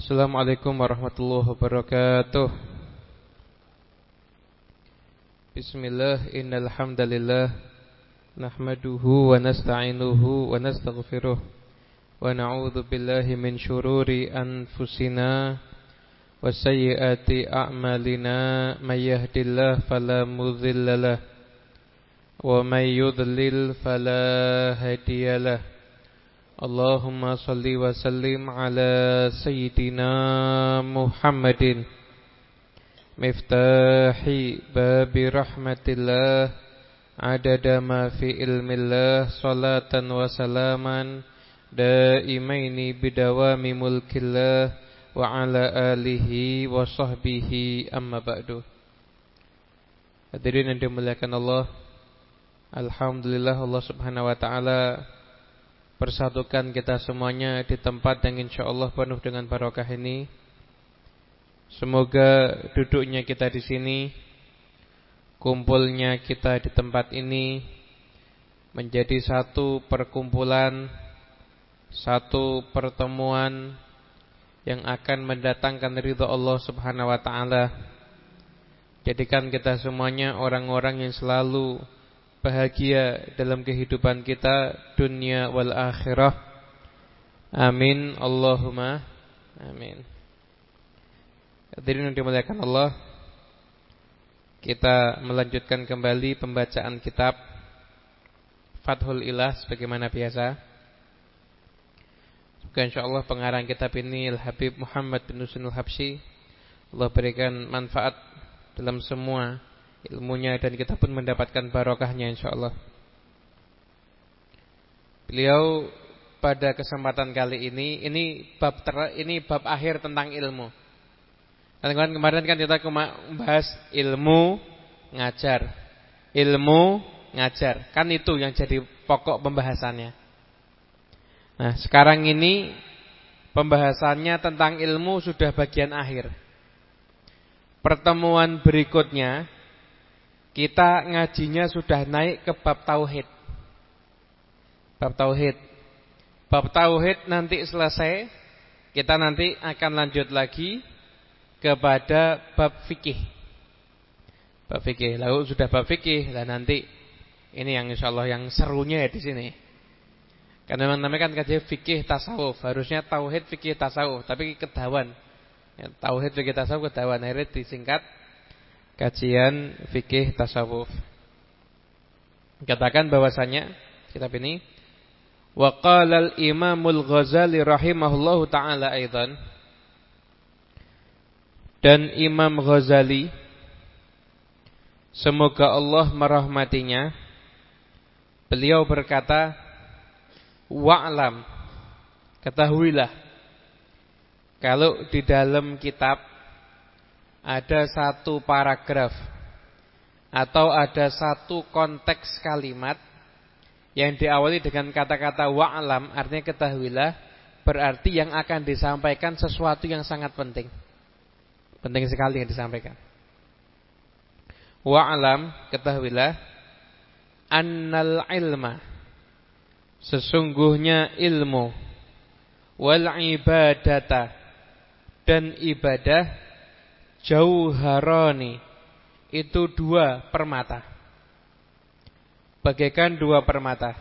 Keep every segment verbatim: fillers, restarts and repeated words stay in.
Assalamualaikum warahmatullahi wabarakatuh. Bismillah, innal hamdalillah nahmaduhu wa nasta'inuhu wa nastaghfiruh wa na'udzu billahi min syururi anfusina wa sayyiati a'malina, may yahdihillahu fala mudhillalah wa may yudlil fala hadiyalah. Allahumma salli wa sallim ala sayyidina Muhammadin miftahi babi rahmatillah adada ma fi ilmillah, salatan wa salaman daimaini bidawami mulkillah wa ala alihi wa sahbihi, amma ba'du. Hadirin yang dimuliakan Allah, alhamdulillah Allah subhanahu wa ta'ala persatukan kita semuanya di tempat yang insyaallah penuh dengan barokah ini. Semoga duduknya kita di sini, kumpulnya kita di tempat ini menjadi satu perkumpulan, satu pertemuan yang akan mendatangkan ridha Allah subhanahu wa ta'ala. Jadikan kita semuanya orang-orang yang selalu bahagia dalam kehidupan kita dunia wal akhirah. Amin Allahumma amin. Hadirin yang dimuliakan Allah, kita melanjutkan kembali pembacaan kitab Fathul Ilah sebagaimana biasa. Semoga insyaallah pengarang kitab ini Al-Habib Muhammad bin Husain Al-Habsyi, Allah berikan manfaat dalam semua ilmunya dan kita pun mendapatkan barokahnya insyaallah. Beliau pada kesempatan kali ini ini bab ter, ini bab akhir tentang ilmu. Dan kemarin kan kita membahas ilmu ngajar. Ilmu ngajar. Kan itu yang jadi pokok pembahasannya. Nah, sekarang ini pembahasannya tentang ilmu sudah bagian akhir. Pertemuan berikutnya kita ngajinya sudah naik ke bab tauhid. Bab tauhid. Bab tauhid nanti selesai, kita nanti akan lanjut lagi kepada bab fikih. Bab fikih. Lalu sudah bab fikih, dan nanti ini yang insyaallah yang serunya ya di sini. Karena memang namanya kan kajian fikih tasawuf, harusnya tauhid fikih tasawuf, tapi kedawan. Ya, tauhid fikih tasawuf kedawan, akhirnya disingkat kajian fikih tasawuf. Katakan bahwasanya kitab ini wa qala al-Imamul Ghazali rahimahullahu taala aidan, dan Imam Ghazali semoga Allah merahmatinya, beliau berkata, wa'lam, ketahuilah kalau di dalam kitab ada satu paragraf atau ada satu konteks kalimat yang diawali dengan kata-kata wa'lam, artinya ketahuilah, berarti yang akan disampaikan sesuatu yang sangat penting. Penting sekali yang disampaikan. Wa'lam, ketahuilah, annal ilma, sesungguhnya ilmu, wal ibadata, dan ibadah, jauharani, itu dua permata, bagaikan dua permata.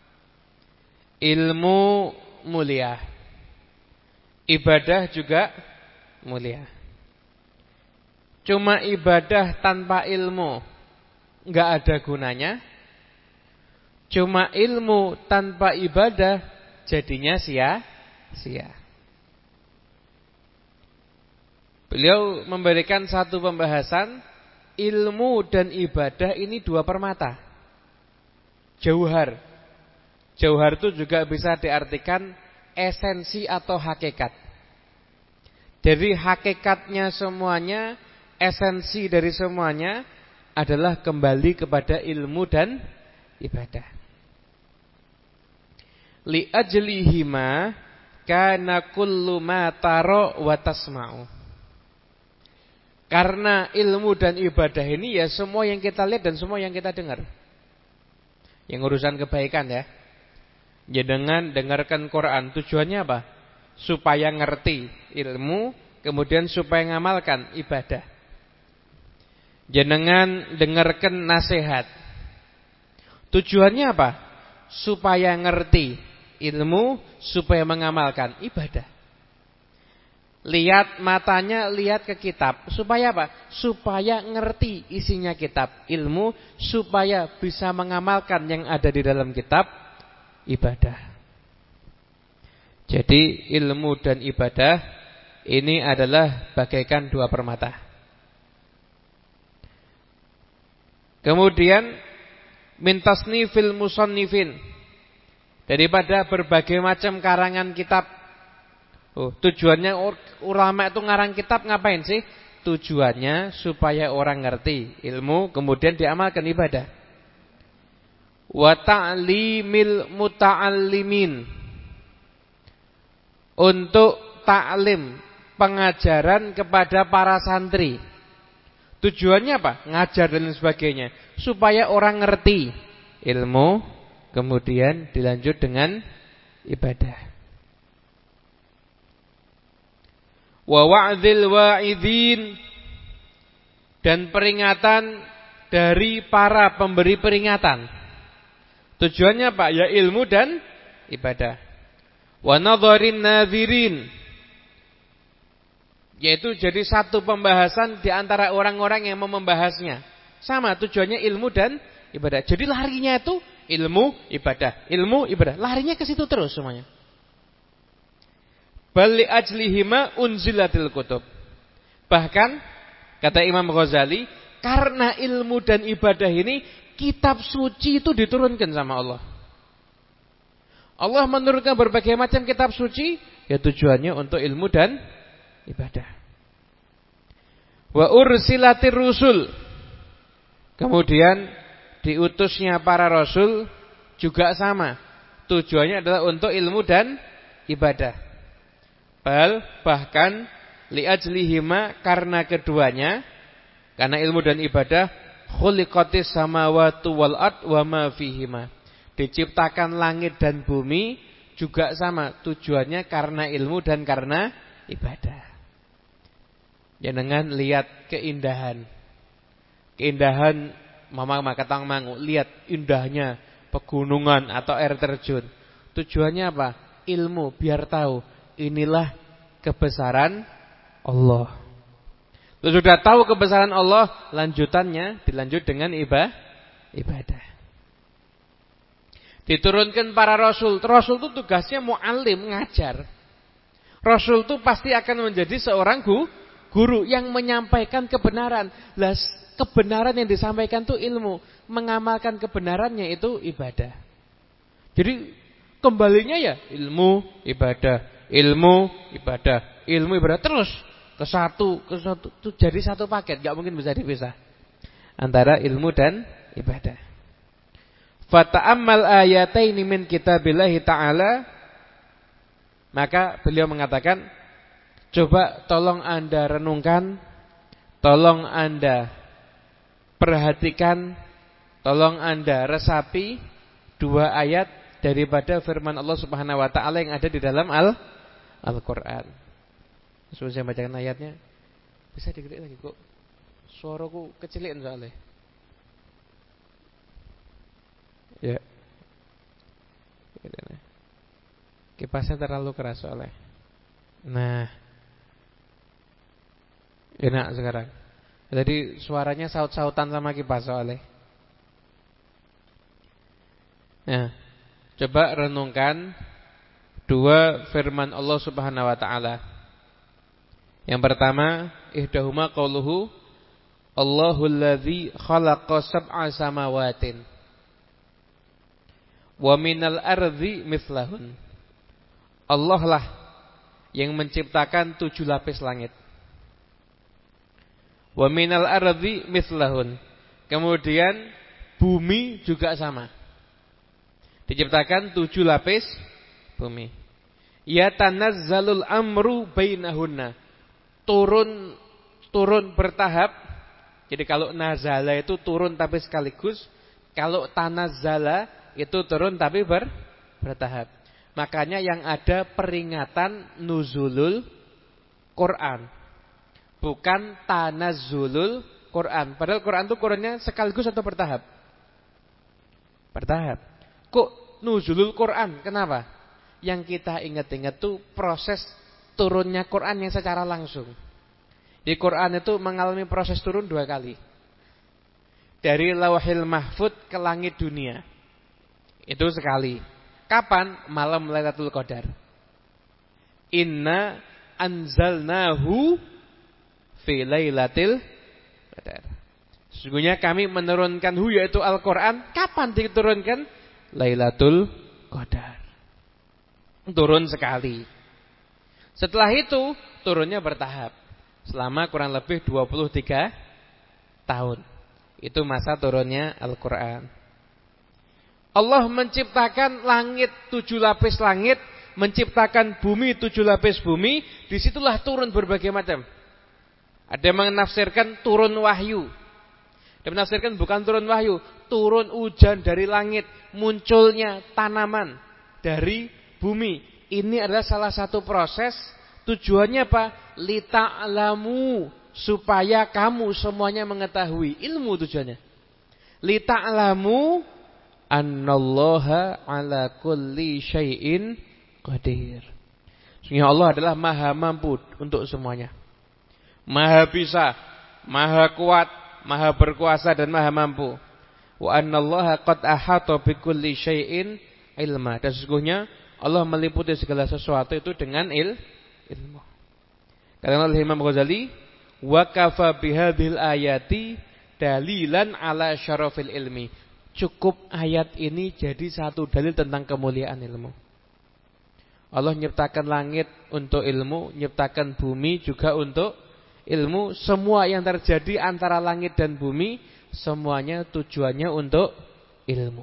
Ilmu mulia, ibadah juga mulia. Cuma ibadah tanpa ilmu enggak ada gunanya. Cuma ilmu tanpa ibadah jadinya sia-sia. Beliau memberikan satu pembahasan, ilmu dan ibadah ini dua permata. Jauhar. Jauhar itu juga bisa diartikan esensi atau hakikat. Jadi hakikatnya semuanya, esensi dari semuanya adalah kembali kepada ilmu dan ibadah. Li ajlihima kana kullu ma tara wa tasma'u. Karena ilmu dan ibadah ini ya semua yang kita lihat dan semua yang kita dengar. Yang urusan kebaikan ya. Ya dengan dengarkan Quran, tujuannya apa? supaya ngerti ilmu, kemudian supaya ngamalkan ibadah. Jenengan dengarkan nasihat. Tujuannya apa? Supaya ngerti ilmu, supaya mengamalkan ibadah. Lihat matanya, lihat ke kitab. Supaya apa? Supaya ngerti isinya kitab ilmu, supaya bisa mengamalkan yang ada di dalam kitab ibadah. Jadi ilmu dan ibadah ini adalah bagaikan dua permata. Kemudian mintasnifil musannifin, daripada berbagai macam karangan kitab. Oh, tujuannya ulama itu ngarang kitab ngapain sih? Tujuannya supaya orang ngerti ilmu, kemudian diamalkan ibadah. Wa ta'limil muta'allimin, untuk taklim, pengajaran kepada para santri. Tujuannya apa? Ngajar dan sebagainya, supaya orang ngerti ilmu, kemudian dilanjut dengan ibadah. Wa wa'dzil wa'idin, dan peringatan dari para pemberi peringatan. Tujuannya apa? Ya ilmu dan ibadah. Wa nadharin nadhirin, yaitu jadi satu pembahasan di antara orang-orang yang mau membahasnya. Sama tujuannya ilmu dan ibadah. Jadi larinya itu ilmu, ibadah, ilmu, ibadah. Larinya ke situ terus semuanya. Bal li ajlihima unzilatil kutub. Bahkan kata Imam Ghazali, karena ilmu dan ibadah ini kitab suci itu diturunkan sama Allah. Allah menurunkan berbagai macam kitab suci, ya tujuannya untuk ilmu dan ibadah. Wa ursilatir rusul, kemudian diutusnya para rasul juga sama, tujuannya adalah untuk ilmu dan ibadah. Bal bahkan liajlihima, karena keduanya, karena ilmu dan ibadah, khuliqatis samawati wal ard wa ma fihima, diciptakan langit dan bumi juga sama, tujuannya karena ilmu dan karena ibadah. Jangan lihat keindahan, keindahan mama katang mangu, lihat indahnya pegunungan atau air terjun. Tujuannya apa? Ilmu, biar tahu inilah kebesaran Allah. Sudah tahu kebesaran Allah, lanjutannya dilanjut dengan ibadah. ibadah. Diturunkan para rasul. Rasul itu tugasnya mu'allim, ngajar. Rasul itu pasti akan menjadi seorang guru yang menyampaikan kebenaran. Lah, kebenaran yang disampaikan itu ilmu, mengamalkan kebenarannya itu ibadah. Jadi kembalinya ya ilmu, ibadah. Ilmu, ibadah, ilmu, ibadah, terus ke satu, ke satu, itu jadi satu paket, gak mungkin bisa dipisah antara ilmu dan ibadah. Fata'ammal ayataini min kitabillahi ta'ala, maka beliau mengatakan, coba tolong Anda renungkan, tolong Anda perhatikan, tolong Anda resapi dua ayat daripada firman Allah Subhanahu wa taala yang ada di dalam Al Al-Qur'an. Sebelum saya bacakan ayatnya, bisa digedein lagi kok. Suaraku kecilin soalnya. Ya. Kipasnya terlalu keras soalnya. Nah. Enak sekarang. Jadi suaranya saut-sautan sama kipas soalnya. Nah, coba renungkan dua firman Allah Subhanahu wa taala. Yang pertama, ihdahuma qauluhu Allahul ladzi khalaqa sab'a samawatin wa minal ardi mithlahun. Allah lah yang menciptakan tujuh lapis langit. Wa minal ardi mithlahun. Kemudian bumi juga sama. Diciptakan tujuh lapis bumi. Ya tanazzalul amru bainahunna. Turun turun bertahap. Jadi kalau nazala itu turun tapi sekaligus, kalau tanazzala itu turun tapi ber, bertahap. Makanya yang ada peringatan nuzulul Quran, bukan tanazzulul Quran. Padahal Quran itu Qurannya sekaligus atau bertahap? Bertahap. Kok nuzulul Quran? Kenapa? Yang kita ingat-ingat tuh proses turunnya Quran yang secara langsung. Di Quran itu mengalami proses turun dua kali. Dari Lauhil Mahfud ke langit dunia. Itu sekali. Kapan? Malam Lailatul Qadar. Inna anzalnahu fi lailatul qadar. Sesungguhnya kami menurunkan hu yaitu Al-Qur'an. Kapan diturunkan? Lailatul Qadar. Turun sekali. Setelah itu turunnya bertahap. Selama kurang lebih dua puluh tiga tahun. Itu masa turunnya Al-Qur'an. Allah menciptakan langit tujuh lapis langit, menciptakan bumi tujuh lapis bumi. Disitulah turun berbagai macam. Ada yang menafsirkan turun wahyu. Ada yang menafsirkan bukan turun wahyu, turun hujan dari langit, munculnya tanaman dari bumi. Ini adalah salah satu proses. Tujuannya apa? Lita'lamu, supaya kamu semuanya mengetahui. Ilmu tujuannya. Lita'lamu annallaha ala kulli syai'in qadir. Sesungguhnya Allah adalah maha mampu untuk semuanya. Maha bisa, maha kuat, maha berkuasa dan maha mampu. Wa annallaha qad ahata bikulli syai'in ilma. Dan sesungguhnya Allah meliputi segala sesuatu itu dengan il, ilmu. Kata oleh Imam Ghazali, wa kafa bihadhil ayati dalilan ala syarafil ilmi. Cukup ayat ini jadi satu dalil tentang kemuliaan ilmu. Allah nyiptakan langit untuk ilmu, nyiptakan bumi juga untuk ilmu. Semua yang terjadi antara langit dan bumi, semuanya tujuannya untuk ilmu.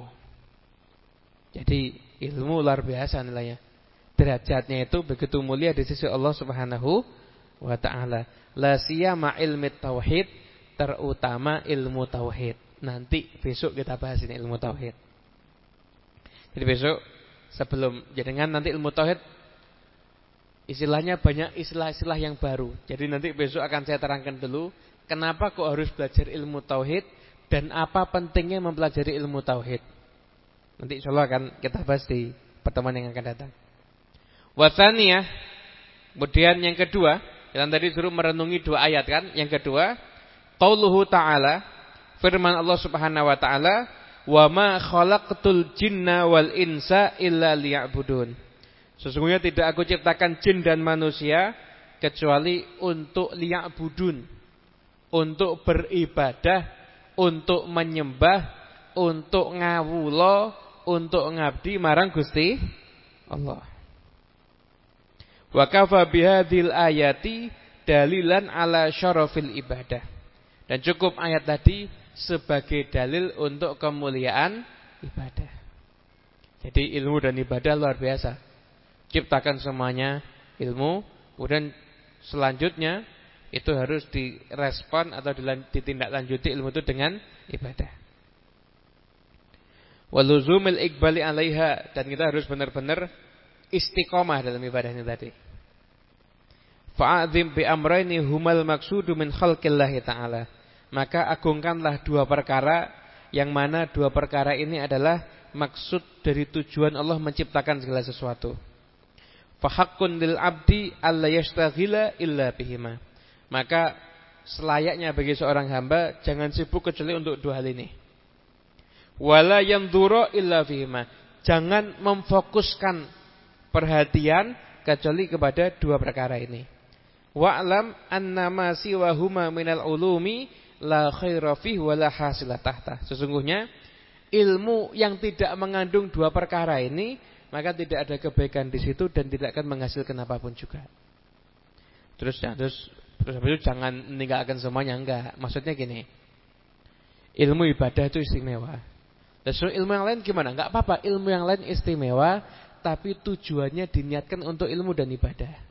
Jadi ilmu luar biasa nilainya. Derajatnya itu begitu mulia di sisi Allah Subhanahu wa ta'ala. La siyama ilmi tauhid, terutama ilmu tauhid. Nanti besok kita bahas ini ilmu tauhid. Jadi besok sebelum jangan nanti ilmu tauhid istilahnya banyak istilah-istilah yang baru. Jadi nanti besok akan saya terangkan dulu kenapa kok harus belajar ilmu tauhid dan apa pentingnya mempelajari ilmu tauhid. Nanti insyaallah akan kita bahas di pertemuan yang akan datang. Watsaniyah, kemudian yang kedua, kita tadi suruh merenungi dua ayat kan? Yang kedua, qauluhu ta'ala, firman Allah Subhanahu wa taala, "Wa ma khalaqtul jinna wal insa illa liya'budun." Sesungguhnya tidak aku ciptakan jin dan manusia kecuali untuk liya'budun, untuk beribadah, untuk menyembah, untuk ngawula, untuk ngabdi marang Gusti Allah. Wa kafa bihadhil ayati dalilan ala syarafil ibadah. Dan cukup ayat tadi sebagai dalil untuk kemuliaan ibadah. Jadi ilmu dan ibadah luar biasa. Ciptakan semuanya ilmu, kemudian selanjutnya itu harus direspon atau ditindaklanjuti ilmu itu dengan ibadah. Waluzumil iqbali alaiha, dan kita harus benar-benar istiqomah dalam ibadah ini tadi. Fa'adzim bi amrayni humal maqsudu min khalqillahi ta'ala. Maka agungkanlah dua perkara, yang mana dua perkara ini adalah maksud dari tujuan Allah menciptakan segala sesuatu. Fahaqqun lil abdi alla yastaghila illa bihima. Maka selayaknya bagi seorang hamba jangan sibuk kecuali untuk dua hal ini. Wala yanzura illa bihima. Jangan memfokuskan perhatian kecuali kepada dua perkara ini. Wa'lam annama siwahuma minal ulumi la khaira fihi wa la hasila tahta. Sesungguhnya ilmu yang tidak mengandung dua perkara ini, maka tidak ada kebaikan di situ dan tidak akan menghasilkan apapun juga. Terus ya, terus terus itu jangan meninggalkan semuanya, enggak. Maksudnya gini. Ilmu ibadah itu istimewa. Dan ilmu yang lain gimana? Enggak apa-apa, ilmu yang lain istimewa, tapi tujuannya diniatkan untuk ilmu dan ibadah.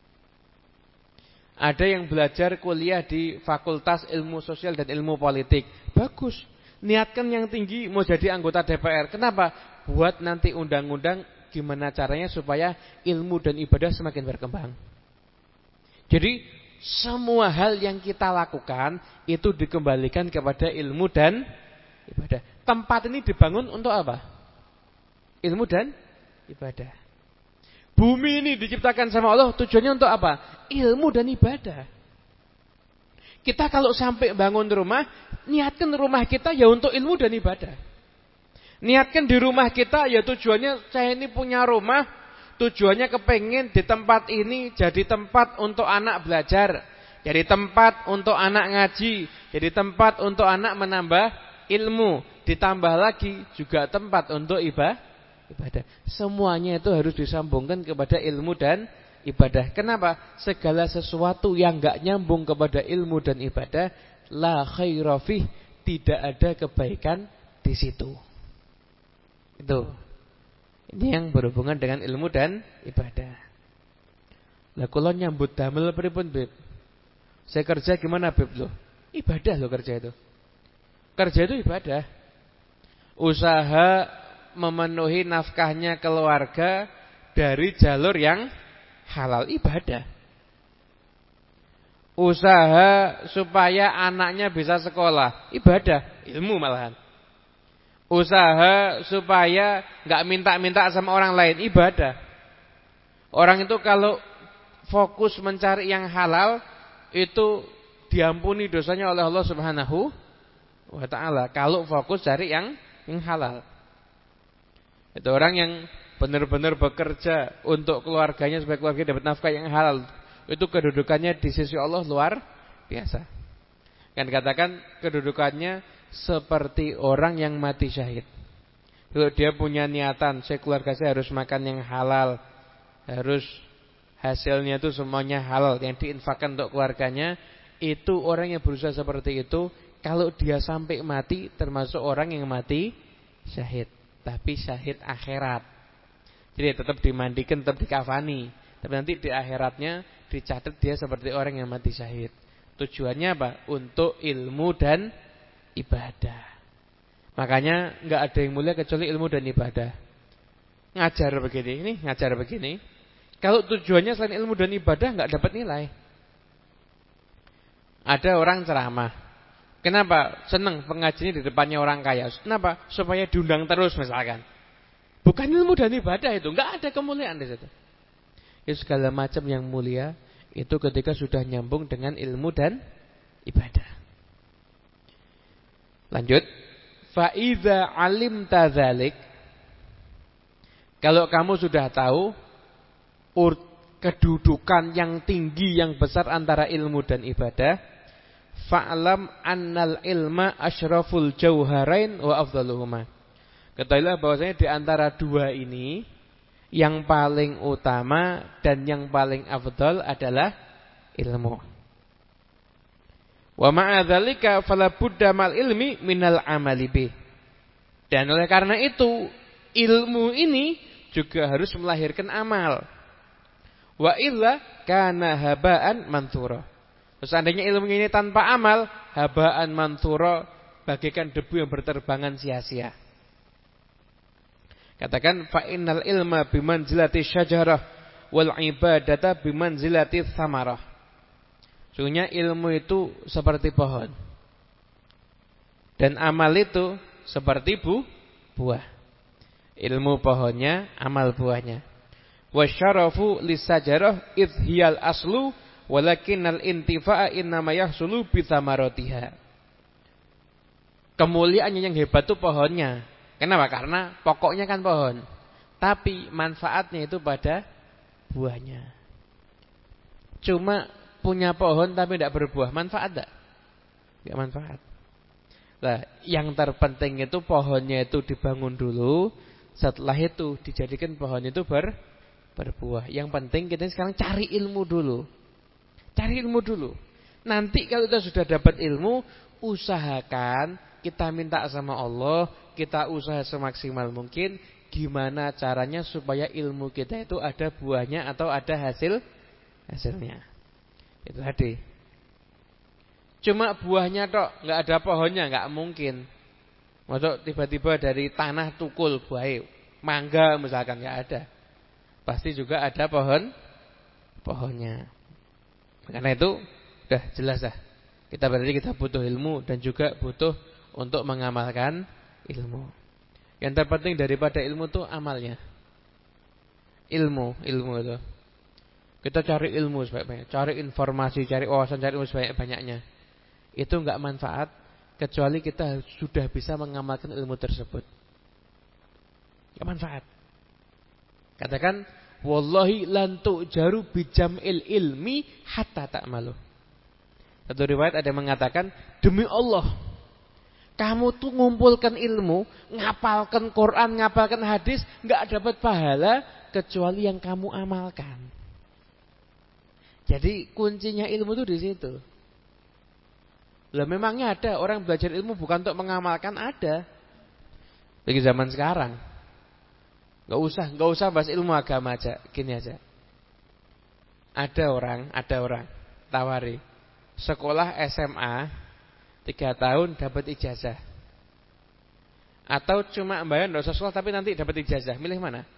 Ada yang belajar kuliah di Fakultas Ilmu Sosial dan Ilmu Politik. Bagus. Niatkan yang tinggi mau jadi anggota D P R. Kenapa? Buat nanti undang-undang gimana caranya supaya ilmu dan ibadah semakin berkembang. Jadi semua hal yang kita lakukan itu dikembalikan kepada ilmu dan ibadah. Tempat ini dibangun untuk apa? Ilmu dan ibadah. Bumi ini diciptakan sama Allah tujuannya untuk apa? Ilmu dan ibadah. Kita kalau sampai bangun rumah, niatkan rumah kita ya untuk ilmu dan ibadah. Niatkan di rumah kita ya tujuannya saya ini punya rumah, tujuannya kepengen di tempat ini jadi tempat untuk anak belajar, jadi tempat untuk anak ngaji, jadi tempat untuk anak menambah ilmu, ditambah lagi juga tempat untuk ibadah. Semuanya itu harus disambungkan kepada ilmu dan ibadah. Kenapa? Segala sesuatu yang enggak nyambung kepada ilmu dan ibadah, la khaira fih, tidak ada kebaikan di situ. Itu. Ini yang berhubungan dengan ilmu dan ibadah. Lah kula nyambut damel pripun, Beb? Saya kerja gimana, Beb, loh? Ibadah loh kerja itu. Kerja itu ibadah. Usaha memenuhi nafkahnya keluarga dari jalur yang halal, ibadah. Usaha supaya anaknya bisa sekolah, ibadah, ilmu malahan. Usaha supaya enggak minta-minta sama orang lain, ibadah. Orang itu kalau fokus mencari yang halal, itu diampuni dosanya oleh Allah Subhanahu wa taala. Kalau fokus cari yang yang halal. Itu orang yang benar-benar bekerja untuk keluarganya supaya keluarga dapat nafkah yang halal. Itu kedudukannya di sisi Allah luar biasa. Kan katakan kedudukannya seperti orang yang mati syahid. Kalau dia punya niatan, saya keluarga saya harus makan yang halal, harus hasilnya itu semuanya halal yang diinfakkan untuk keluarganya, itu orang yang berusaha seperti itu, kalau dia sampai mati termasuk orang yang mati syahid, tapi syahid akhirat. Jadi tetap dimandikan, tetap dikafani, tapi nanti di akhiratnya dicatat dia seperti orang yang mati syahid. Tujuannya apa? Untuk ilmu dan ibadah. Makanya enggak ada yang mulia kecuali ilmu dan ibadah. Ngajar begini, ini ngajar begini. Kalau tujuannya selain ilmu dan ibadah enggak dapat nilai. Ada orang ceramah. Kenapa? Senang pengajiannya di depannya orang kaya. Kenapa? Supaya diundang terus misalkan. Bukan ilmu dan ibadah itu, enggak ada kemuliaan di situ. Itu segala macam yang mulia itu ketika sudah nyambung dengan ilmu dan ibadah. Lanjut, fa iza alimta dzalik, kalau kamu sudah tahu kedudukan yang tinggi yang besar antara ilmu dan ibadah, fa'lam annal ilma asyraful jauharain wa afdaluhuma. Ketahuilah bahwasanya di antara dua ini yang paling utama dan yang paling afdal adalah ilmu. Wa ma'a dzalika fala budda mal ilmi minal amali bih. Dan oleh karena itu ilmu ini juga harus melahirkan amal. Wa illa kana habaan mantsura. Seandainya ilmu ini tanpa amal, habaan mantsura, bagaikan debu yang berterbangan sia-sia. Katakan fa innal ilma bimanzilati syajarah wal ibadata bimanzilati tsamarah. Sungguhnya ilmu itu seperti pohon dan amal itu seperti bu, buah. Ilmu pohonnya, amal buahnya. Wasyarafu lisajarah idhiyal aslu walakinnal intifa'a innama yahsulu bithamaratiha. Kemuliaannya yang hebat itu pohonnya. Kenapa? Karena pokoknya kan pohon, tapi manfaatnya itu pada buahnya. Cuma punya pohon tapi tidak berbuah, manfaat tidak? Tidak manfaat. Nah, yang terpenting itu pohonnya itu dibangun dulu, setelah itu dijadikan pohon itu ber, berbuah. Yang penting kita sekarang cari ilmu dulu. Cari ilmu dulu. Nanti kalau kita sudah dapat ilmu, usahakan kita minta sama Allah, kita usaha semaksimal mungkin gimana caranya supaya ilmu kita itu ada buahnya atau ada hasil hasilnya. Itu tadi. Cuma buahnya tok, enggak ada pohonnya, enggak mungkin. Masuk tiba-tiba dari tanah tukul buah. mangga misalkan, enggak ada. Pasti juga ada pohon pohonnya. Karena itu udah jelas dah. Kita berarti kita butuh ilmu dan juga butuh untuk mengamalkan ilmu. Yang terpenting daripada ilmu itu amalnya. Ilmu, ilmu itu. Kita cari ilmu sebanyak-banyaknya, cari informasi, cari wawasan, cari ilmu sebanyak-banyaknya. Itu enggak manfaat kecuali kita sudah bisa mengamalkan ilmu tersebut. Enggak manfaat. Katakan wallahi lan tu'jaru bijam'il ilmi hatta ta'malu. Satu riwayat ada yang mengatakan, demi Allah, kamu tuh ngumpulkan ilmu, ngapalkan Quran, ngapalkan hadis, enggak dapat pahala kecuali yang kamu amalkan. Jadi kuncinya ilmu itu di situ. Lah memangnya ada orang belajar ilmu bukan untuk mengamalkan? Ada. Bagi zaman sekarang. Enggak usah, enggak usah bahas ilmu agama aja, gini aja. Ada orang, ada orang tawari sekolah S M A tiga tahun dapat ijazah. Atau cuma bayar enggak usah sekolah tapi nanti dapat ijazah. Milih mana?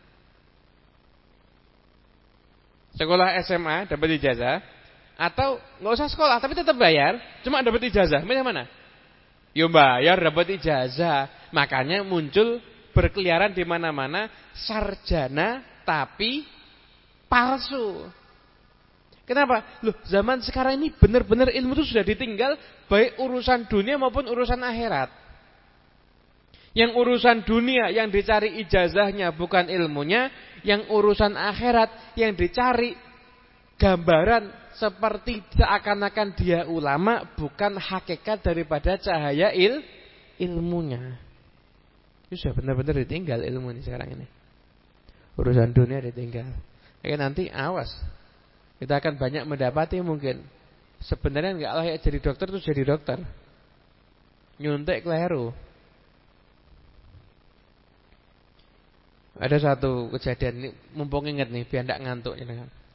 Sekolah S M A dapat ijazah atau enggak usah sekolah tapi tetap bayar, cuma dapat ijazah. Milih mana? Yo bayar dapat ijazah. Makanya muncul berkeliaran di mana-mana sarjana tapi palsu. Kenapa? Loh, zaman sekarang ini benar-benar ilmu itu sudah ditinggal, baik urusan dunia maupun urusan akhirat. Yang urusan dunia yang dicari ijazahnya bukan ilmunya, yang urusan akhirat yang dicari gambaran seperti seakan-akan dia ulama, bukan hakikat daripada cahaya il ilmunya. Itu sudah benar-benar ditinggal ilmu ini sekarang ini. Urusan dunia ditinggal. Ya nanti awas. Kita akan banyak mendapati mungkin sebenarnya enggak layak jadi dokter itu jadi dokter. Nyuntik keliru. Ada satu kejadian ini, mumpung ingat nih biar enggak ngantuk ya.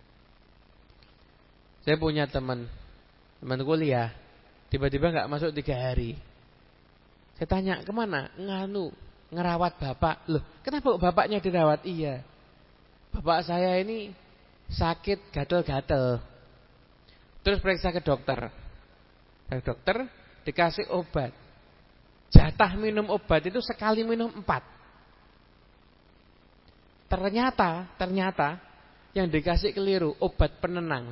Saya punya teman, teman kuliah, tiba-tiba enggak masuk tiga hari. Saya tanya, "Kemana?" "Nganu, ngerawat bapak." "Loh, kenapa bapaknya dirawat?" "Iya, bapak saya ini sakit gatel-gatel." Terus periksa ke dokter. Ke dokter dikasih obat. Jatah minum obat itu sekali minum empat. Ternyata, ternyata yang dikasih keliru, obat penenang.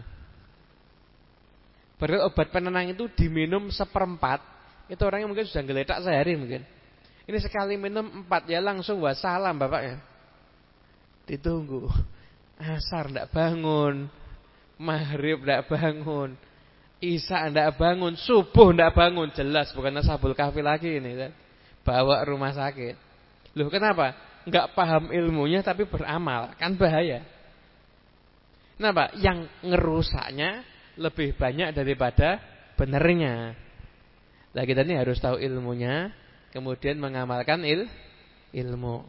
Padahal obat penenang itu diminum seperempat, itu orangnya mungkin sudah geletak sehari mungkin. Ini sekali minum empat, ya langsung wassalam bapaknya. Ditunggu. Asar enggak bangun, maghrib enggak bangun, isya enggak bangun, subuh enggak bangun. Jelas bukan ashabul kahfi lagi ini kan. Bawa rumah sakit. Loh kenapa? Enggak paham ilmunya tapi beramal, kan bahaya. Kenapa? Yang ngerusaknya lebih banyak daripada benernya. Lah kita ini harus tahu ilmunya, kemudian mengamalkan il ilmu.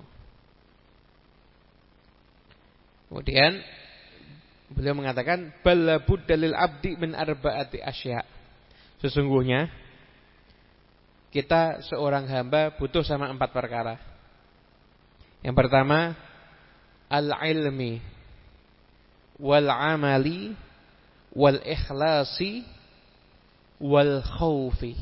Kemudian beliau mengatakan balabud dalil abdi min arbaati asya. Sesungguhnya kita seorang hamba butuh sama empat perkara. Yang pertama al-ilmi wal amali wal ikhlasi wal khaufi.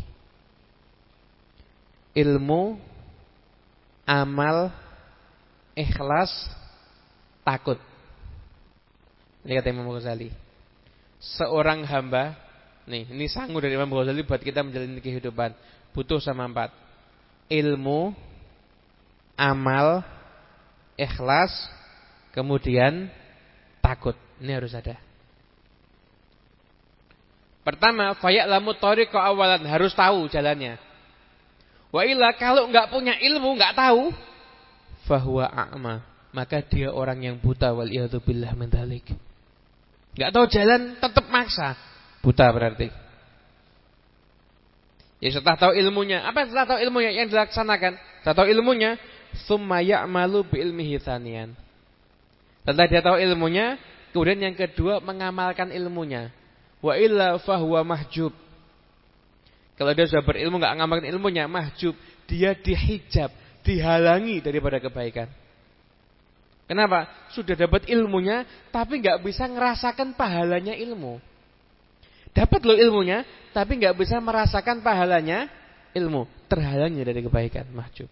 Ilmu, amal, ikhlas, takut. Ini kata Imam Ghazali. Seorang hamba, nih, ini sangu dari Imam Ghazali buat kita menjalani kehidupan. Butuh sama empat. Ilmu, amal, ikhlas, kemudian takut. Ini harus ada. Pertama, faya'lamu thariqa awalan, harus tahu jalannya. Wa illa kalau enggak punya ilmu, enggak tahu, fahuwa a'ma, maka dia orang yang buta, wal iyadzu billah min dzalik. Enggak tahu jalan tetap maksa, buta berarti. Ya setelah tahu ilmunya, apa setelah tahu ilmunya yang dilaksanakan? Setelah tahu ilmunya, summa ya'malu bi ilmihi tsaniyan. Setelah dia tahu ilmunya, kemudian yang kedua mengamalkan ilmunya. Wa illa fahuwa mahjub. Kalau dia sudah berilmu enggak mengamalkan ilmunya, mahjub, dia dihijab, dihalangi daripada kebaikan. Kenapa? Sudah dapat ilmunya, tapi nggak bisa ngerasakan pahalanya ilmu. Dapat loh ilmunya, tapi nggak bisa merasakan pahalanya ilmu. Terhalangnya dari kebaikan, mahjub.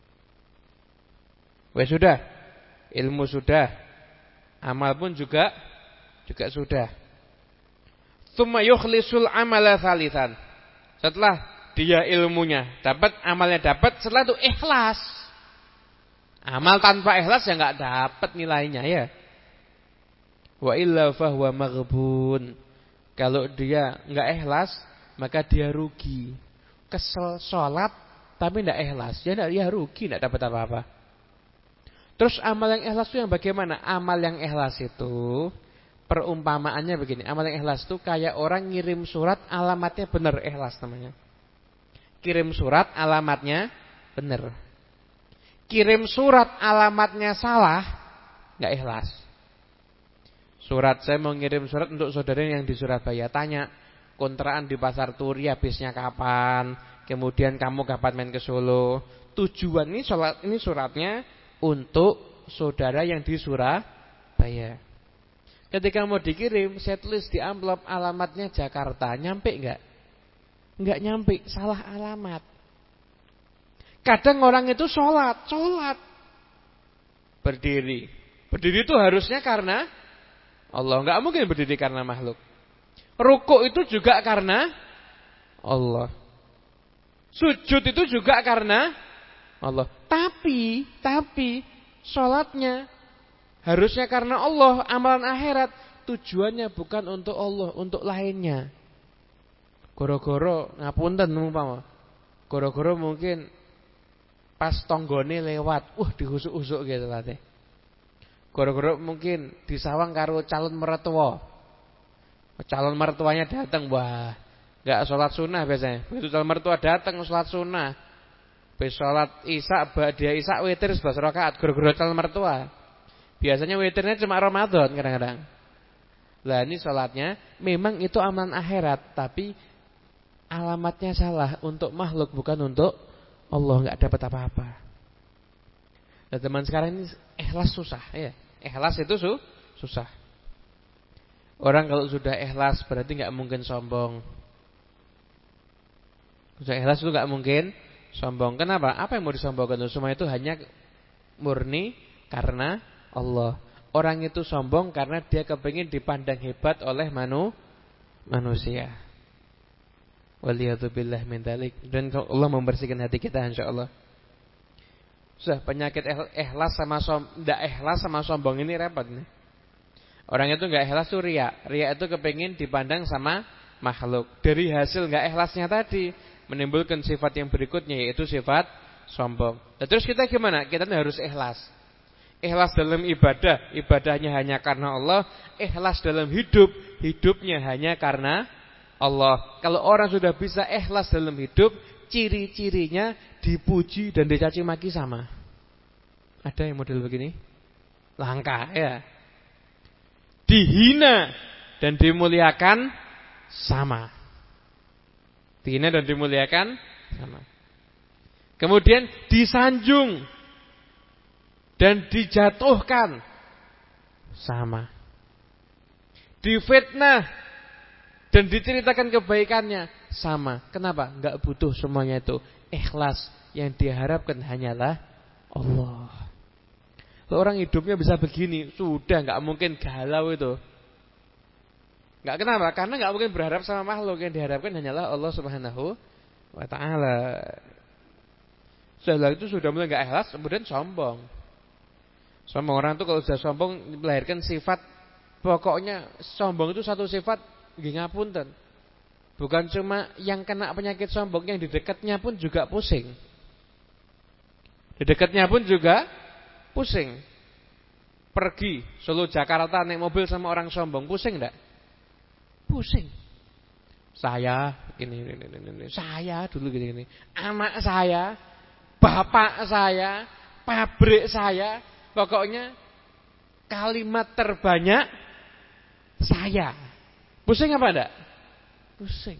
Wes sudah, ilmu sudah, amal pun juga juga sudah. Tsumma yukhlisul amala tsalitsan. Setelah dia ilmunya dapat, amalnya dapat, setelah itu ikhlas. Amal tanpa ikhlas ya nggak dapat nilainya ya. Wa illa fahuwa maghbun. Kalau dia nggak ikhlas, maka dia rugi. Kesel sholat tapi nggak ikhlas, ya nggak, dia rugi, nggak dapat apa-apa. Terus amal yang ikhlas itu yang bagaimana? Amal yang ikhlas itu perumpamaannya begini. Amal yang ikhlas itu kayak orang ngirim surat, alamatnya benar, ikhlas namanya. Kirim surat alamatnya benar. Kirim surat alamatnya salah, nggak ikhlas. Surat, saya mau ngirim surat untuk saudara yang di Surabaya, tanya kontrakan di Pasar Turi habisnya kapan, kemudian kamu kapan main ke Solo. Tujuan ini surat, ini suratnya untuk saudara yang di Surabaya. Ketika mau dikirim, saya tulis di amplop alamatnya Jakarta, nyampe enggak? Enggak nyampe, salah alamat. Kadang orang itu sholat, sholat berdiri. Berdiri itu harusnya karena Allah, enggak mungkin berdiri karena makhluk. Rukuk itu juga karena Allah. Sujud itu juga karena Allah. Tapi, tapi sholatnya harusnya karena Allah, amalan akhirat. Tujuannya bukan untuk Allah, untuk lainnya. Goro-goro ngapunten umpama. Goro-goro mungkin pas tonggone lewat, wah dihusuk-husuk gitu lah teh. Goro-goro mungkin disawang karo calon mertua. Calon mertuanya datang, wah, enggak sholat sunnah biasanya. Begitu calon mertua datang sholat sunnah. Habis sholat isya, ba'da isya witir sebelas rakaat, goro-goro calon mertua. Biasanya witirnya cuma Ramadan kadang-kadang. Lah ini sholatnya memang itu amalan akhirat, tapi alamatnya salah, untuk makhluk bukan untuk Allah, enggak dapat apa-apa. Nah, teman sekarang ini ikhlas susah ya. Ikhlas itu su susah. Orang kalau sudah ikhlas berarti enggak mungkin sombong. Sudah ikhlas itu enggak mungkin sombong. Kenapa? Apa yang mau disombongkan? Semua itu hanya murni karena Allah. Orang itu sombong karena dia kepingin dipandang hebat oleh manu, manusia. Waliyadzubillah min dzalik. Dan Allah membersihkan hati kita insyaallah. Sudah, penyakit ikhlas sama som, enggak ikhlas sama sombong ini repot nih. Orang itu enggak ikhlas itu riya. Riya itu kepingin dipandang sama makhluk. Dari hasil enggak ikhlasnya tadi menimbulkan sifat yang berikutnya, yaitu sifat sombong. Nah, terus kita gimana? Kita harus ikhlas. Ikhlas dalam ibadah, ibadahnya hanya karena Allah. Ikhlas dalam hidup, hidupnya hanya karena Allah. Kalau orang sudah bisa ikhlas dalam hidup, ciri-cirinya dipuji dan dicaci maki sama. Ada yang model begini? Langka ya. Dihina dan dimuliakan sama. Dihina dan dimuliakan sama. Kemudian disanjung dan dijatuhkan sama. Difitnah dan diceritakan kebaikannya sama. Kenapa? Enggak butuh semuanya itu. Ikhlas, yang diharapkan hanyalah Allah. Kalau orang hidupnya bisa begini, sudah enggak mungkin galau itu. Enggak, kenapa? Karena enggak mungkin berharap sama makhluk, yang diharapkan hanyalah Allah Subhanahu wa taala. Setelah itu sudah mulai enggak ikhlas, kemudian sombong. Sombong, orang itu kalau sudah sombong melahirkan sifat, pokoknya sombong itu satu sifat nggih ngapunten. Bukan cuma yang kena penyakit sombong, yang di dekatnya pun juga pusing. Di dekatnya pun juga pusing. Pergi Solo Jakarta naik mobil sama orang sombong, pusing enggak? Pusing. Saya ini ini ini, ini. Saya dulu gini gini. Anak saya, bapak saya, pabrik saya, pokoknya kalimat terbanyak saya. Pusing apa enggak? Pusing.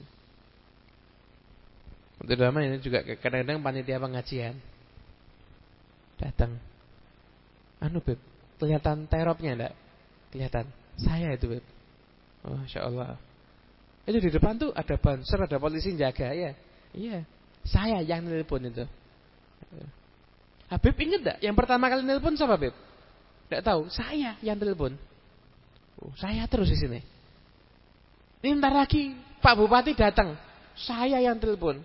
Untuk lama ini juga kadang-kadang panitia pengajian datang. Anu Beb, Kelihatan teropnya enggak? Kelihatan. Saya itu, Beb. Oh, Masya Allah. Itu di depan tuh ada banser, ada polisi jaga ya. Iya. Saya yang nelpon itu. Habib inget enggak? Yang pertama kali nelpon siapa, Beb? Enggak tahu. Saya yang nelpon. Oh, saya terus di sini. Ini ntar lagi Pak Bupati datang. Saya yang telepon.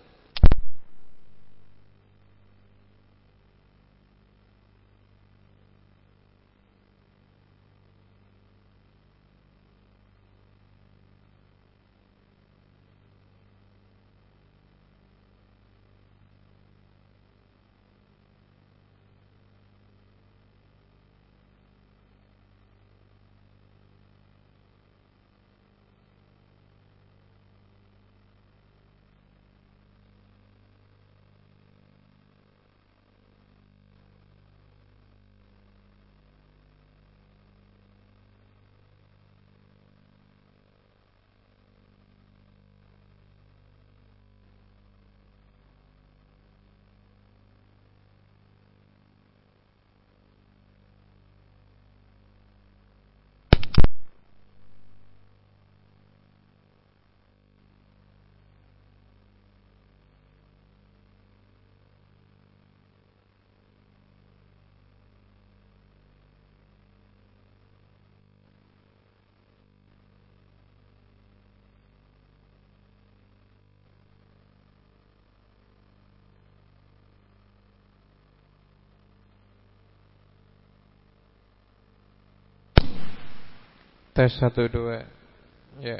Tes satu dua. Ya.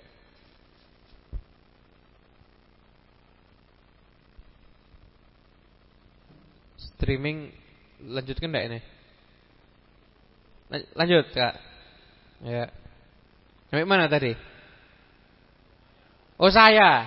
Streaming lanjutkan enggak ini? Lanjut, Kak. Ya. Sampai mana tadi? Oh, saya.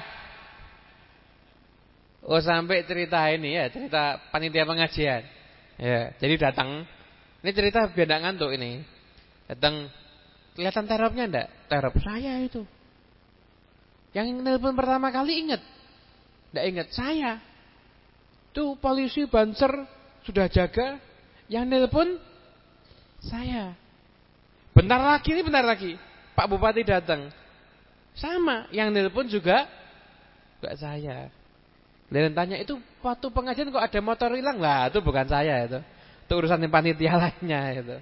Oh, sampai cerita ini ya, cerita panitia pengajian. Ya, jadi datang. Ini cerita biar enggak ngantuk ini. Datang. Kelihatan teropnya enggak? Terop saya itu. Yang nelpon pertama kali ingat? Enggak ingat saya. Tuh polisi banser sudah jaga. Yang nelpon saya. Bentar lagi nih, bentar lagi Pak Bupati datang. Sama, yang nelpon juga enggak saya. Dan tanya itu waktu pengajian kok ada motor hilang? Lah, itu bukan saya itu. Itu urusan panitia lainnya itu.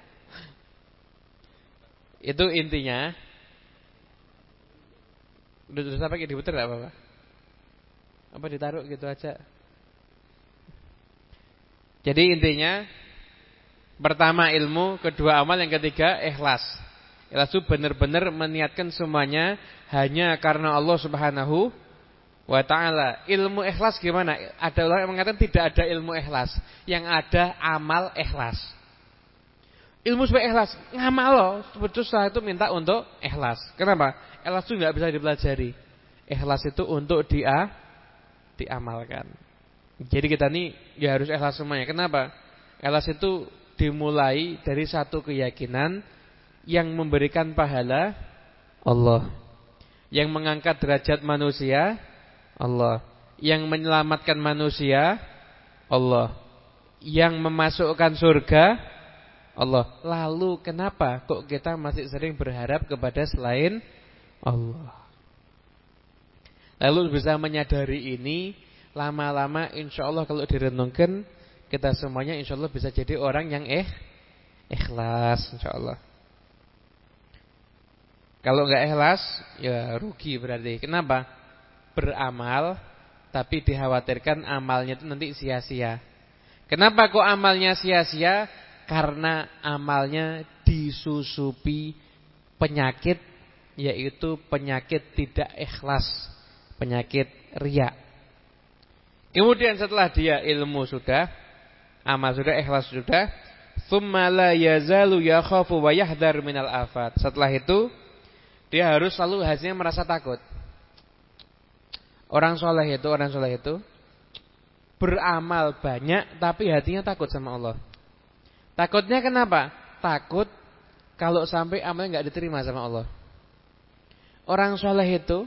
Itu intinya. Udah udah sampai diputer enggak apa-apa? Apa ditaruh gitu aja. Jadi intinya pertama ilmu, kedua amal, yang ketiga ikhlas. Ikhlas itu benar-benar meniatkan semuanya hanya karena Allah Subhanahu wa ta'ala. Ilmu ikhlas gimana? Ada orang yang mengatakan tidak ada ilmu ikhlas. Yang ada amal ikhlas. Ilmu supaya ikhlas, ngamal loh, terus setelah itu minta untuk ikhlas. Kenapa? Ikhlas itu nggak bisa dipelajari. Ikhlas itu untuk dia diamalkan. Jadi kita nih ya harus ikhlas semuanya. Kenapa? Ikhlas itu dimulai dari satu keyakinan yang memberikan pahala Allah, yang mengangkat derajat manusia Allah, yang menyelamatkan manusia Allah, yang memasukkan surga Allah. Lalu kenapa kok kita masih sering berharap kepada selain Allah? Lalu bisa menyadari ini, lama-lama insya Allah kalau direnungkan, kita semuanya insya Allah bisa jadi orang yang eh ikhlas insya Allah. Kalau enggak ikhlas ya rugi berarti. Kenapa? Beramal tapi dikhawatirkan amalnya itu nanti sia-sia. Kenapa kok amalnya sia-sia? Karena amalnya disusupi penyakit, yaitu penyakit tidak ikhlas, penyakit riya. Kemudian setelah dia ilmu sudah, amal sudah, ikhlas sudah, tsumma la yazalu yakhafu wa yahdhar minal afat. Setelah itu dia harus selalu hasilnya merasa takut. Orang soleh itu, orang soleh itu beramal banyak tapi hatinya takut sama Allah. Takutnya kenapa? Takut kalau sampai amalnya enggak diterima sama Allah. Orang soleh itu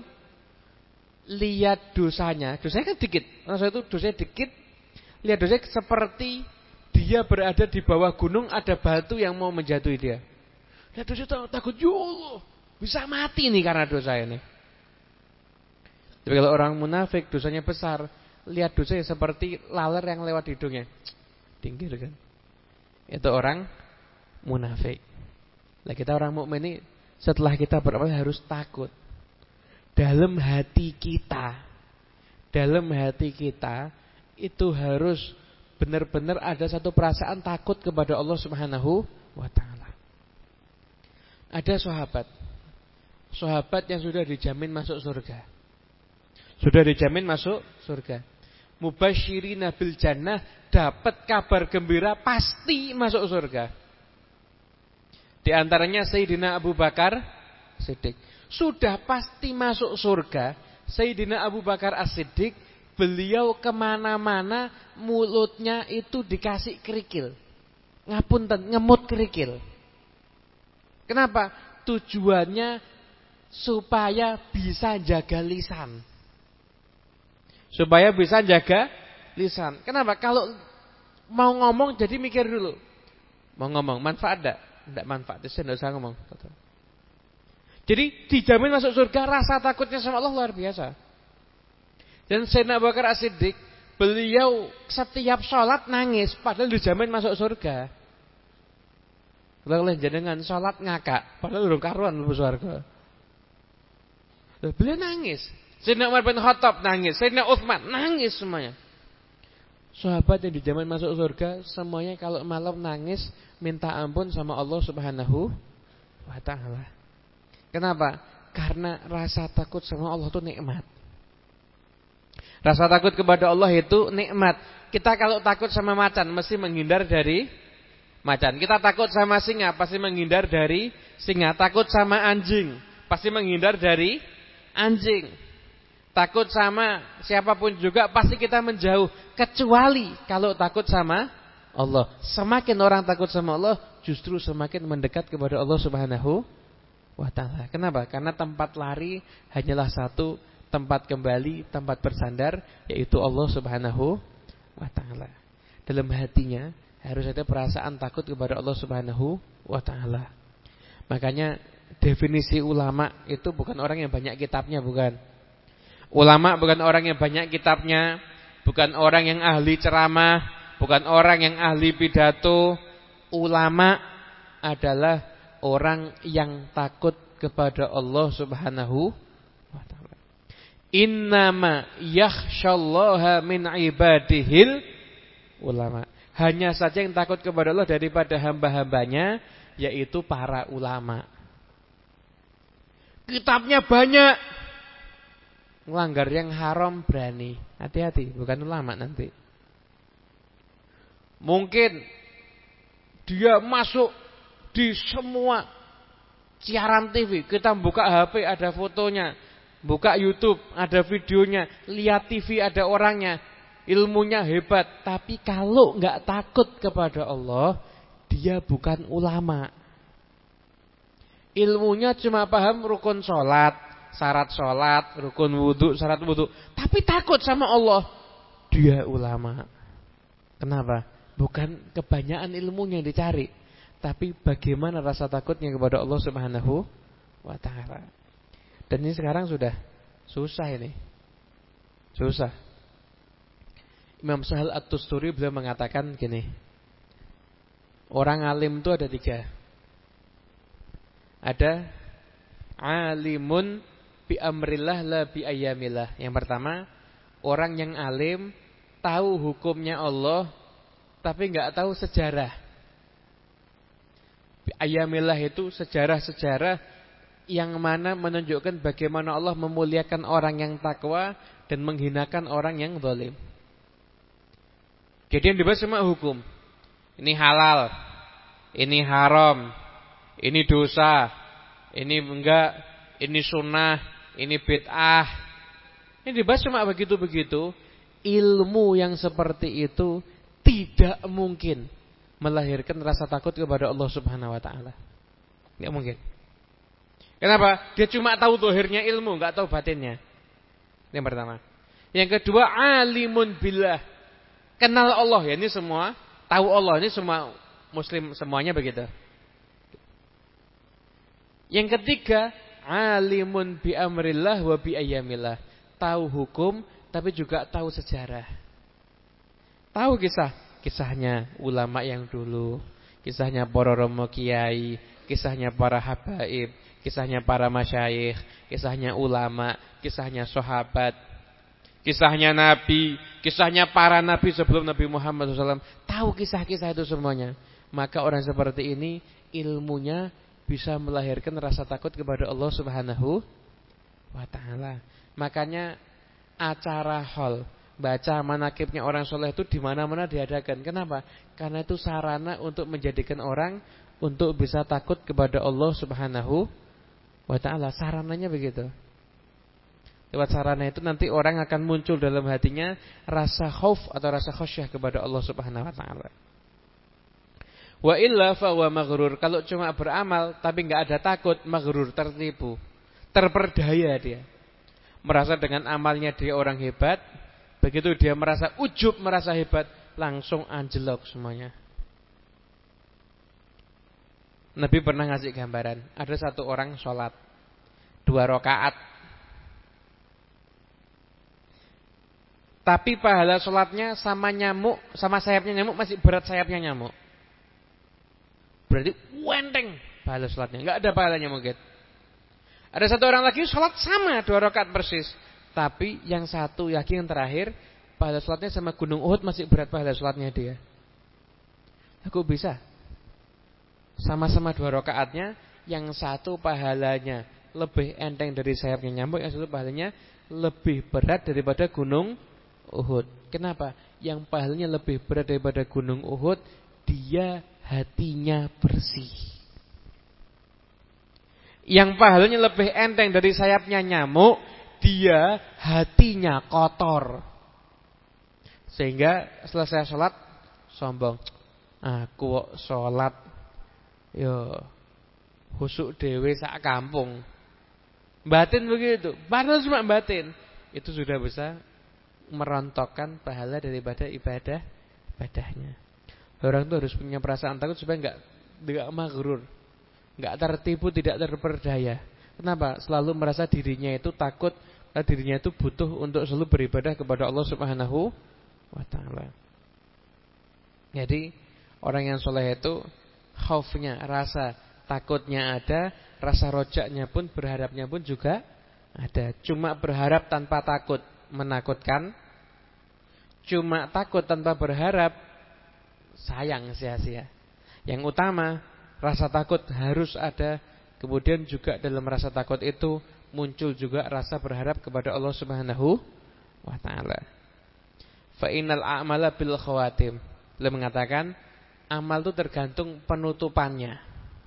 lihat dosanya, dosanya kan dikit. Orang soleh itu dosanya dikit, lihat dosanya seperti dia berada di bawah gunung, ada batu yang mau menjatuhi dia. Dia dosa takut, ya Allah, bisa mati nih karena dosa ini. Tapi kalau orang munafik dosanya besar, lihat dosanya seperti laler yang lewat hidungnya, tinggi kan? Itu orang munafik. Nah, kita orang mukmin ini setelah kita beramal harus takut. Dalam hati kita, dalam hati kita itu harus benar-benar ada satu perasaan takut kepada Allah Subhanahu wa taala. Ada sahabat, sahabat yang sudah dijamin masuk surga. Sudah dijamin masuk surga. Mubasyirina bil jannah, dapat kabar gembira pasti masuk surga. Di antaranya Sayyidina Abu Bakar Siddiq. Sudah pasti masuk surga. Sayyidina Abu Bakar As-Siddiq, beliau kemana-mana mulutnya itu dikasih kerikil. Ngapunten, ngemut kerikil. Kenapa? Tujuannya supaya bisa jaga lisan. Supaya bisa jaga lisan. Kenapa? Kalau mau ngomong jadi mikir dulu. Mau ngomong, manfaat enggak? Enggak manfaat, saya enggak usah ngomong. Jadi dijamin masuk surga, rasa takutnya sama Allah luar biasa. Dan Sayyidina Abu Bakar As-Siddiq, beliau setiap sholat nangis, padahal dijamin masuk surga. Kalau jenengan sholat ngakak, padahal urung karuan mlebu surga. Beliau nangis. Sayyidina Umar bin Khattab nangis, Sayyidina Utsman nangis semuanya. Sahabat yang dijamin masuk surga semuanya kalau malam nangis minta ampun sama Allah Subhanahu wa taala. Kenapa? Karena rasa takut sama Allah itu nikmat. Rasa takut kepada Allah itu nikmat. Kita kalau takut sama macan mesti menghindar dari macan. Kita takut sama singa pasti menghindar dari singa. Takut sama anjing pasti menghindar dari anjing. Takut sama siapapun juga pasti kita menjauh. Kecuali kalau takut sama Allah. Semakin orang takut sama Allah, justru semakin mendekat kepada Allah Subhanahu wa ta'ala. Kenapa? Karena tempat lari hanyalah satu, tempat kembali, tempat bersandar, yaitu Allah Subhanahu wa ta'ala. Dalam hatinya harus ada perasaan takut kepada Allah Subhanahu wa ta'ala. Makanya definisi ulama itu bukan orang yang banyak kitabnya, bukan. Ulama bukan orang yang banyak kitabnya, bukan orang yang ahli ceramah, bukan orang yang ahli pidato. Ulama adalah orang yang takut kepada Allah Subhanahu wa ta'ala. Innama yakhshallaha min ibadihil ulama. Hanya saja yang takut kepada Allah daripada hamba-hambanya, yaitu para ulama. Kitabnya banyak, melanggar yang haram berani. Hati-hati, bukan ulama nanti. Mungkin dia masuk di semua siaran T V, kita buka H P ada fotonya, buka YouTube ada videonya, lihat T V ada orangnya, ilmunya hebat. Tapi kalau nggak takut kepada Allah, dia bukan ulama. Ilmunya cuma paham rukun sholat, syarat sholat, rukun wudhu, syarat wudhu, tapi takut sama Allah, dia ulama. Kenapa? Bukan kebanyakan ilmunya yang dicari, tapi bagaimana rasa takutnya kepada Allah Subhanahu wa ta'ala. Dan ini sekarang sudah susah ini. Susah. Imam Sahal At-Tusturi beliau mengatakan gini, orang alim itu ada tiga. Ada alimun bi amrillah la bi ayyamillah. Yang pertama, orang yang alim tahu hukumnya Allah tapi enggak tahu sejarah. Ayyamillah itu sejarah-sejarah yang mana menunjukkan bagaimana Allah memuliakan orang yang takwa dan menghinakan orang yang zalim. Jadi yang dibahas cuma hukum. Ini halal, ini haram, ini dosa, ini enggak, ini sunnah, ini bid'ah. Ini dibahas cuma begitu-begitu. Ilmu yang seperti itu tidak mungkin melahirkan rasa takut kepada Allah Subhanahu wa ta'ala. Tidak mungkin. Kenapa? Dia cuma tahu zahirnya ilmu, enggak tahu batinnya. Yang pertama. Yang kedua, alimun billah. Kenal Allah, ya ini semua Tahu Allah ini semua muslim semuanya begitu. Yang ketiga, alimun bi amrillah wa bi ayyamillah. Tahu hukum tapi juga tahu sejarah. Tahu kisah, kisahnya ulama yang dulu, kisahnya para romo kiai, kisahnya para habaib, kisahnya para masyayikh, kisahnya ulama, kisahnya sahabat, kisahnya nabi, kisahnya para nabi sebelum Nabi Muhammad shallallahu alaihi wasallam. Tahu kisah-kisah itu semuanya. Maka orang seperti ini ilmunya bisa melahirkan rasa takut kepada Allah Subhanahu wa taala. Makanya acara hall baca manakibnya orang soleh itu di mana-mana diadakan. Kenapa? Karena itu sarana untuk menjadikan orang untuk bisa takut kepada Allah Subhanahu wa taala. Sarananya begitu. Lewat sarana itu nanti orang akan muncul dalam hatinya rasa khauf atau rasa khasyah kepada Allah Subhanahu wa taala. Wa illa fa huwa maghrur. Kalau cuma beramal tapi enggak ada takut, maghrur, tertipu, terperdaya dia. Merasa dengan amalnya dia orang hebat. Begitu dia merasa ujub, merasa hebat, langsung anjlok semuanya. Nabi pernah ngasih gambaran. Ada satu orang sholat dua rakaat, tapi pahala sholatnya sama nyamuk, sama sayapnya nyamuk, masih berat sayapnya nyamuk. Berarti wenteng pahala sholatnya, nggak ada pahalanya mungkin. Ada satu orang lagi sholat sama dua rakaat persis, tapi yang satu yakin yang terakhir pahala sholatnya sama gunung Uhud, masih berat pahala sholatnya dia. Aku bisa sama-sama dua rakaatnya, yang satu pahalanya lebih enteng dari sayapnya nyamuk, yang satu pahalanya lebih berat daripada gunung Uhud. Kenapa? Yang pahalanya lebih berat daripada gunung Uhud, dia hatinya bersih. Yang pahalanya lebih enteng dari sayapnya nyamuk, dia hatinya kotor. Sehingga selesai sholat sombong, aku kok sholat yo husuk dewe sak kampung. Batin begitu, padahal cuma batin. Itu sudah bisa merontokkan pahala daripada ibadah ibadahnya. Orang itu harus punya perasaan takut supaya enggak enggak maghrur, enggak tertipu, tidak terperdaya. Kenapa? Selalu merasa dirinya itu takut, dirinya itu butuh untuk selalu beribadah kepada Allah Subhanahu wa taala. Jadi orang yang soleh itu khaufnya, rasa takutnya ada, rasa rojaknya pun, berharapnya pun juga ada. Cuma berharap tanpa takut menakutkan, cuma takut tanpa berharap sayang, sia-sia. Yang utama rasa takut harus ada. Kemudian juga dalam rasa takut itu muncul juga rasa berharap kepada Allah Subhanahu wa taala. Fa innal a'mala bil khawatim. Beliau mengatakan amal itu tergantung penutupannya.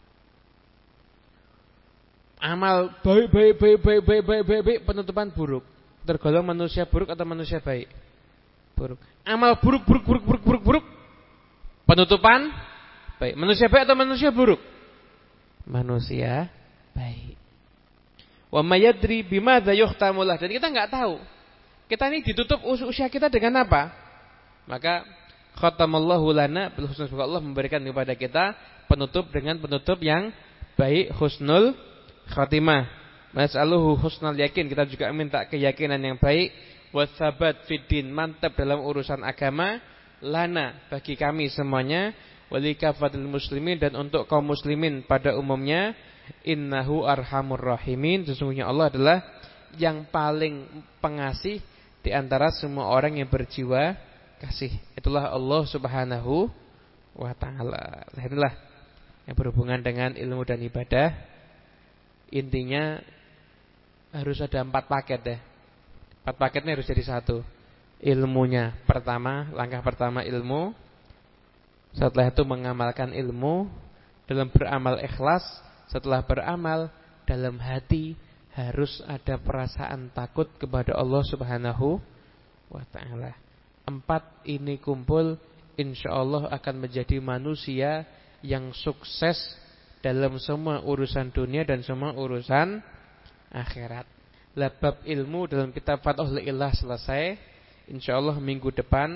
Amal baik baik baik baik baik baik baik, baik penutupan buruk. Tergolong manusia buruk atau manusia baik? Buruk. Amal buruk buruk buruk buruk buruk buruk. Penutupan baik. Manusia baik atau manusia buruk? Manusia baik. Wa mayadri bimadza yuhtamulah. Dan kita enggak tahu kita ini ditutup usia kita dengan apa. Maka khatamallahu lana bil husnul. Allah memberikan kepada kita penutup dengan penutup yang baik, husnul khatimah. Nas'aluhu husnul yakin. Kita juga minta keyakinan yang baik, wasabat fiddin, mantap dalam urusan agama, lana bagi kami semuanya, walikafatil muslimin, dan untuk kaum muslimin pada umumnya. Innahu arhamur rahimin. Sesungguhnya Allah adalah yang paling pengasih di antara semua orang yang berjiwa kasih. Itulah Allah Subhanahu wa taala. Itulah yang berhubungan dengan ilmu dan ibadah. Intinya harus ada empat paket deh. Empat paketnya harus jadi satu. Ilmunya pertama, langkah pertama ilmu. Setelah itu mengamalkan ilmu, dalam beramal ikhlas. Setelah beramal, dalam hati harus ada perasaan takut kepada Allah Subhanahu wa ta'ala. Empat ini kumpul, insya Allah akan menjadi manusia yang sukses dalam semua urusan dunia dan semua urusan akhirat. Bab ilmu dalam kitab Fathul Ilah selesai. Insya Allah minggu depan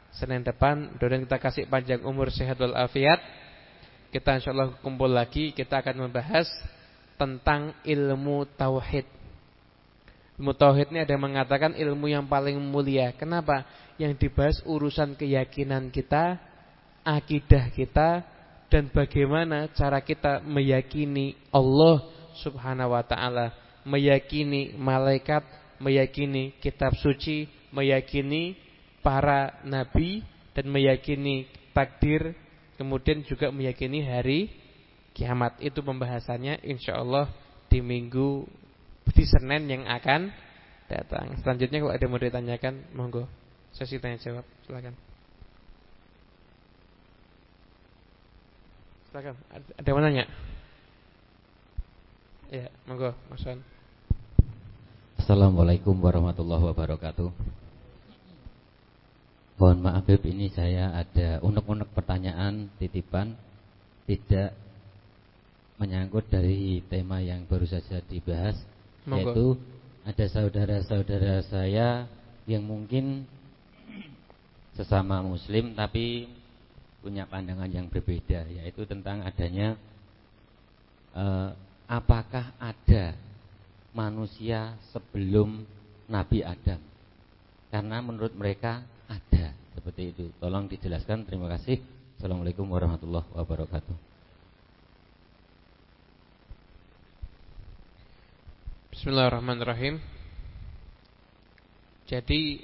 Senin depan. Mudah-mudahan kita kasih panjang umur, sehat walafiat. Kita insyaallah kumpul lagi. Kita akan membahas tentang ilmu tauhid. Ilmu tauhid ini ada yang mengatakan ilmu yang paling mulia. Kenapa? Yang dibahas urusan keyakinan kita, akidah kita, dan bagaimana cara kita meyakini Allah Subhanahu wa ta'ala, meyakini malaikat, meyakini kitab suci, meyakini para nabi, dan meyakini takdir, kemudian juga meyakini hari kiamat. Itu pembahasannya insyaallah di minggu di Senin yang akan datang. Selanjutnya kalau ada yang mau ditanyakan, monggo. Sesi tanya jawab, silakan. Silakan. Ada yang mau nanya? Ya, monggo, Mas Wan. Assalamualaikum warahmatullahi wabarakatuh. Mohon maaf Beb, ini saya ada unek-unek pertanyaan titipan, tidak menyangkut dari tema yang baru saja dibahas. Monggo. Yaitu ada saudara-saudara saya yang mungkin sesama muslim tapi punya pandangan yang berbeda, yaitu tentang adanya eh, apakah ada manusia sebelum Nabi Adam. Karena menurut mereka ada, seperti itu. Tolong dijelaskan, terima kasih. Assalamualaikum warahmatullahi wabarakatuh. Bismillahirrahmanirrahim. Jadi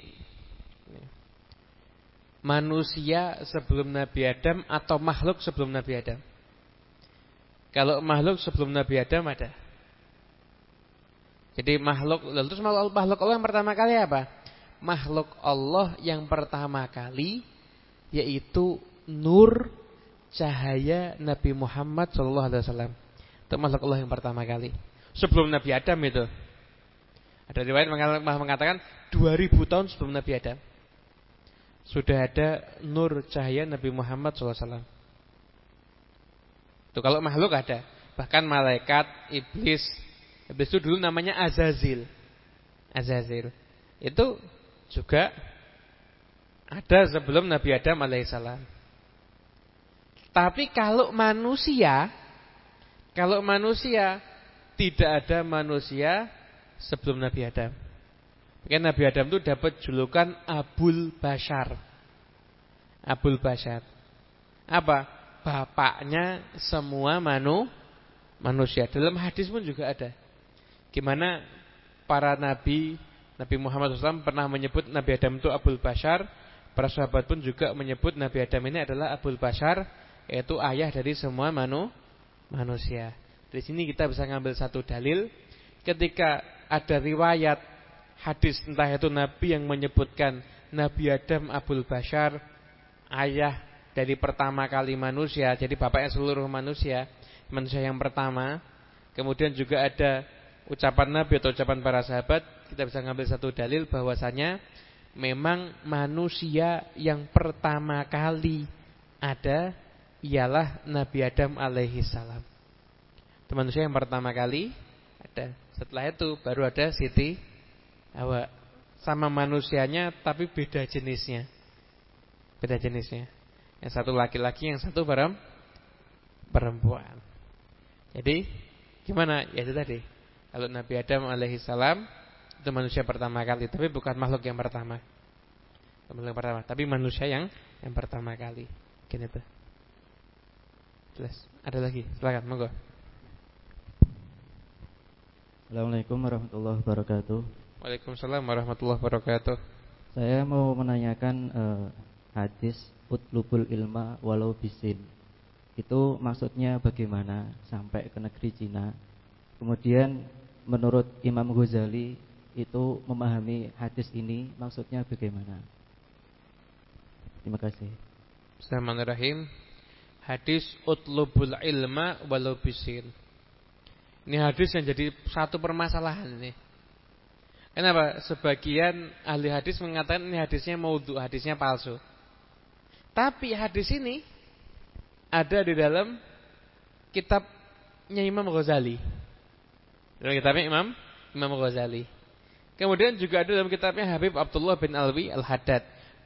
manusia sebelum Nabi Adam atau makhluk sebelum Nabi Adam? Kalau makhluk sebelum Nabi Adam ada. Jadi makhluk, lalu terus makhluk Allah yang pertama kali apa? Makhluk Allah yang pertama kali yaitu nur cahaya Nabi Muhammad shallallahu alaihi wasallam. Itu makhluk Allah yang pertama kali. Sebelum Nabi Adam itu. Ada riwayat mengatakan dua ribu tahun sebelum Nabi Adam sudah ada nur cahaya Nabi Muhammad shallallahu alaihi wasallam. Itu kalau makhluk ada. Bahkan malaikat, iblis. Iblis itu dulu namanya Azazil. Azazil itu juga ada sebelum Nabi Adam alaihissalam. Tapi kalau manusia, kalau manusia tidak ada manusia sebelum Nabi Adam. Mungkin Nabi Adam itu dapat julukan Abul Bashar. Abul Bashar. Apa? Bapaknya semua manu, manusia. Dalam hadis pun juga ada. Gimana para nabi, Nabi Muhammad shallallahu alaihi wasallam pernah menyebut Nabi Adam itu Abul Bashar. Para sahabat pun juga menyebut Nabi Adam ini adalah Abul Bashar, yaitu ayah dari semua manu, manusia. Di sini kita bisa ngambil satu dalil. Ketika ada riwayat hadis entah itu Nabi yang menyebutkan Nabi Adam Abul Bashar, ayah dari pertama kali manusia, jadi bapaknya seluruh manusia, manusia yang pertama. Kemudian juga ada ucapan Nabi atau ucapan para sahabat, kita bisa ngambil satu dalil bahwasanya memang manusia yang pertama kali ada ialah Nabi Adam alaihi salam. Itu manusia yang pertama kali ada. Setelah itu baru ada Siti Hawa. Sama manusianya tapi beda jenisnya. Beda jenisnya. Yang satu laki-laki, yang satu perempuan. Jadi gimana? Ya itu tadi. Kalau Nabi Adam alaihi salam itu manusia pertama kali, tapi bukan makhluk yang pertama. Makhluk yang pertama, tapi manusia yang yang pertama kali. Gini tuh. Jelas. Ada lagi? Silakan, monggo. Assalamualaikum warahmatullahi wabarakatuh. Waalaikumsalam warahmatullahi wabarakatuh. Saya mau menanyakan uh, hadis utlubul ilma walau bisin. Itu maksudnya bagaimana sampai ke negeri Cina? Kemudian menurut Imam Ghazali itu memahami hadis ini maksudnya bagaimana? Terima kasih. Bismillahirrahmanirrahim. Hadis utlubul ilma walau bisin. Ini hadis yang jadi satu permasalahan ini. Kenapa? Sebagian ahli hadis mengatakan ini hadisnya maudhu, hadisnya palsu. Tapi hadis ini ada di dalam kitabnya Imam Ghazali. Dalam kitabnya Imam Imam Ghazali. Kemudian juga ada dalam kitabnya Habib Abdullah bin Alwi Al-Haddad.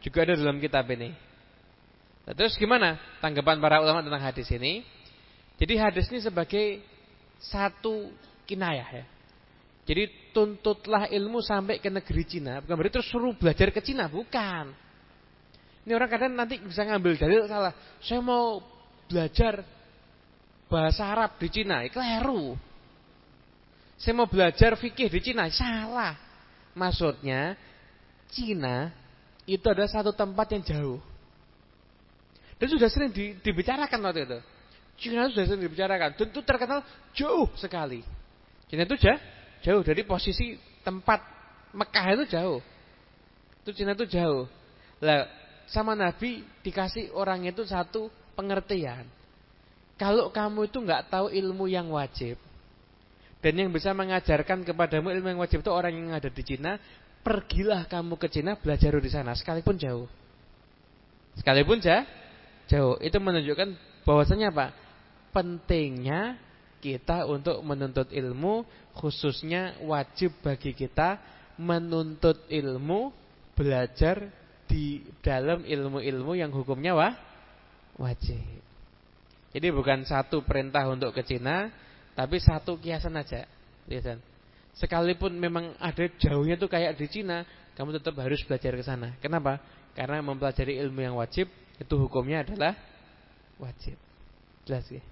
Juga ada dalam kitab ini. Nah, terus gimana tanggapan para ulama tentang hadis ini? Jadi hadis ini sebagai satu kinayah ya. Jadi tuntutlah ilmu sampai ke negeri Cina. Bukan berarti terus suruh belajar ke Cina, bukan. Ini orang kadang nanti bisa ngambil dalil salah. Saya mau belajar bahasa Arab di Cina, keliru. Saya mau belajar fikih di Cina, salah. Maksudnya Cina itu adalah satu tempat yang jauh. Dan sudah sering di, dibicarakan waktu itu. Cina sudah sering dibicarakan. Dan itu terkenal jauh sekali. Cina itu jauh, jauh dari posisi tempat Mekah itu jauh. Itu Cina itu jauh. Lah, sama Nabi dikasih orang itu satu pengertian. Kalau kamu itu nggak tahu ilmu yang wajib, dan yang bisa mengajarkan kepadamu ilmu yang wajib itu orang yang ada di Cina, pergilah kamu ke Cina belajar di sana, sekalipun jauh. Sekalipun jauh, jauh. Itu menunjukkan bahwasanya apa? Pentingnya kita untuk menuntut ilmu, khususnya wajib bagi kita menuntut ilmu, belajar di dalam ilmu-ilmu yang hukumnya wah, wajib. Jadi bukan satu perintah untuk ke Cina, tapi satu kiasan aja. Lihat, sekalipun memang ada jauhnya tuh kayak di Cina, kamu tetap harus belajar ke sana. Kenapa? Karena mempelajari ilmu yang wajib itu hukumnya adalah wajib. Jelas ya?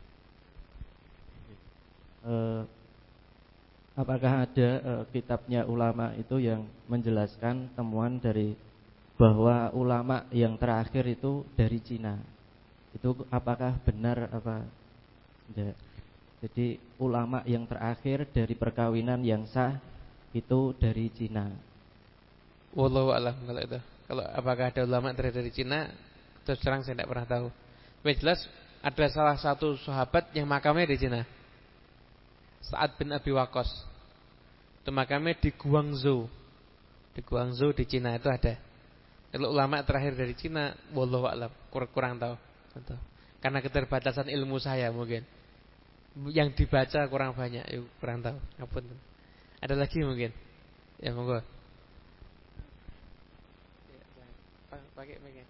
Uh, apakah ada uh, kitabnya ulama itu yang menjelaskan temuan dari bahwa ulama yang terakhir itu dari Cina? Itu apakah benar apa enggak? Jadi ulama yang terakhir dari perkawinan yang sah itu dari Cina. Wallahu a'lam kalau itu. Kalau apakah ada ulama dari Cina, terus terang saya tidak pernah tahu. Tapi jelas ada salah satu sahabat yang makamnya di Cina. Sa'ad bin Abi Waqqas. Itu makamnya di Guangzhou. Di Guangzhou di Cina itu ada. Kalau ulama terakhir dari Cina, wallahu a'lam, kurang, kurang tahu. Karena keterbatasan ilmu saya mungkin. Yang dibaca kurang banyak, yuk, kurang tahu. Ngapunten. Ada lagi mungkin? Ya monggo. Pakai pakai.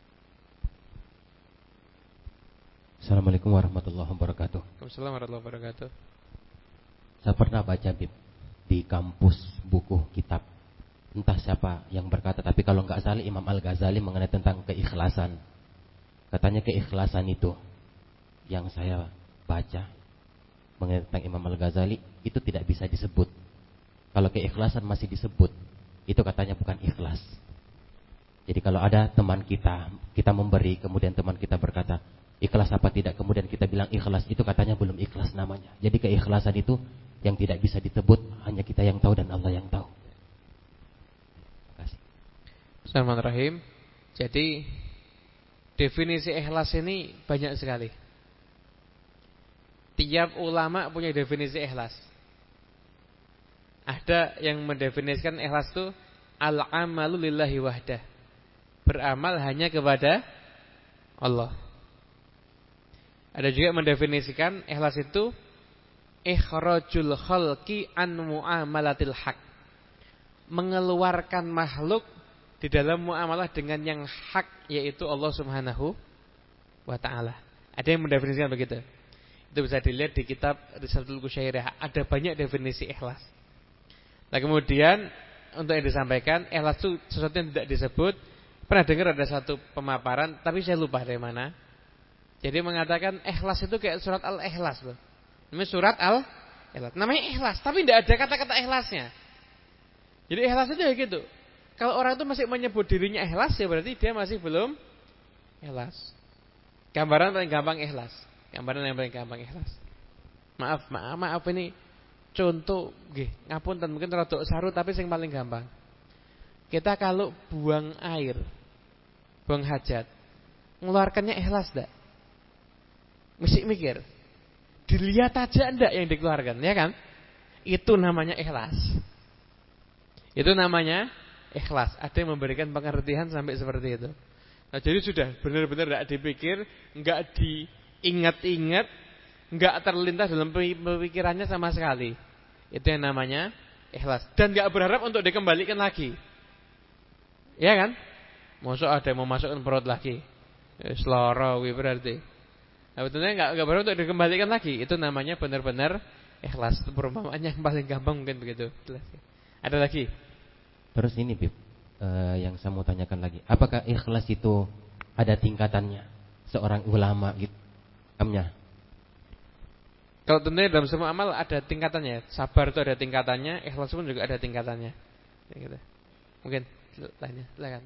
Assalamualaikum warahmatullahi wabarakatuh. Waalaikumsalam warahmatullahi wabarakatuh. Saya pernah baca di, di kampus buku kitab, entah siapa yang berkata, tapi kalau nggak salah Imam Al-Ghazali mengenai tentang keikhlasan. Katanya keikhlasan itu yang saya baca mengenai tentang Imam Al-Ghazali itu tidak bisa disebut. Kalau keikhlasan masih disebut, itu katanya bukan ikhlas. Jadi kalau ada teman kita, kita memberi, kemudian teman kita berkata, ikhlas apa tidak, kemudian kita bilang ikhlas, itu katanya belum ikhlas namanya. Jadi keikhlasan itu yang tidak bisa disebut, hanya kita yang tahu dan Allah yang tahu. Terima kasih. Bismillahirrahmanirrahim. Jadi definisi ikhlas ini banyak sekali. Tiap ulama punya definisi ikhlas. Ada yang mendefinisikan ikhlas itu al-amalu lillahi wahdah. Beramal hanya kepada Allah. Ada juga mendefinisikan ikhlas itu ikhrajul khalqi an muamalatil haq. Mengeluarkan makhluk di dalam muamalah dengan yang hak, yaitu Allah Subhanahu wa taala. Ada yang mendefinisikan begitu. Itu bisa dilihat di kitab Risalatul Qusyairiyah. Ada banyak definisi ikhlas. Nah kemudian untuk yang disampaikan, ikhlas itu sesuatu yang tidak disebut. Pernah dengar ada satu pemaparan, tapi saya lupa dari mana. Jadi mengatakan ikhlas itu kayak surat Al-Ikhlas loh. Namanya surat Al-Ikhlas. Namanya ikhlas, tapi tidak ada kata-kata ikhlasnya. Jadi ikhlas itu ya gitu. Kalau orang itu masih menyebut dirinya ikhlas, ya berarti dia masih belum ikhlas. Gambaran paling gampang ikhlas. Gambaran yang paling gampang ikhlas. Maaf, maaf, maaf ini contoh nggih, ngapunten mungkin rada saru tapi yang paling gampang. Kita kalau buang air, buang hajat, mengeluarkannya ikhlas enggak? Mesti mikir. Dilihat aja enggak yang dikeluarkan, ya kan? Itu namanya ikhlas. Itu namanya ikhlas. Ada yang memberikan pengertian sampai seperti itu. Nah, jadi sudah benar-benar enggak dipikir, enggak diingat-ingat, enggak terlintas dalam pemikirannya sama sekali. Itu yang namanya ikhlas. Dan enggak berharap untuk dikembalikan lagi. Ya kan? Mosok ada yang mau masukkan perut lagi. Wis lara kuwi berarti. Nah, betulnya enggak enggak perlu untuk dikembalikan lagi. Itu namanya benar-benar ikhlas. Itu perumpamaan yang paling gampang mungkin begitu. Ada lagi? Terus ini Bib, uh, yang saya mau tanyakan lagi. Apakah ikhlas itu ada tingkatannya? Seorang ulama gitu. Amnya. Kalau tentunya dalam semua amal ada tingkatannya. Sabar itu ada tingkatannya, ikhlas pun juga ada tingkatannya. Ya, gitu. Mungkin lainnya, silakan.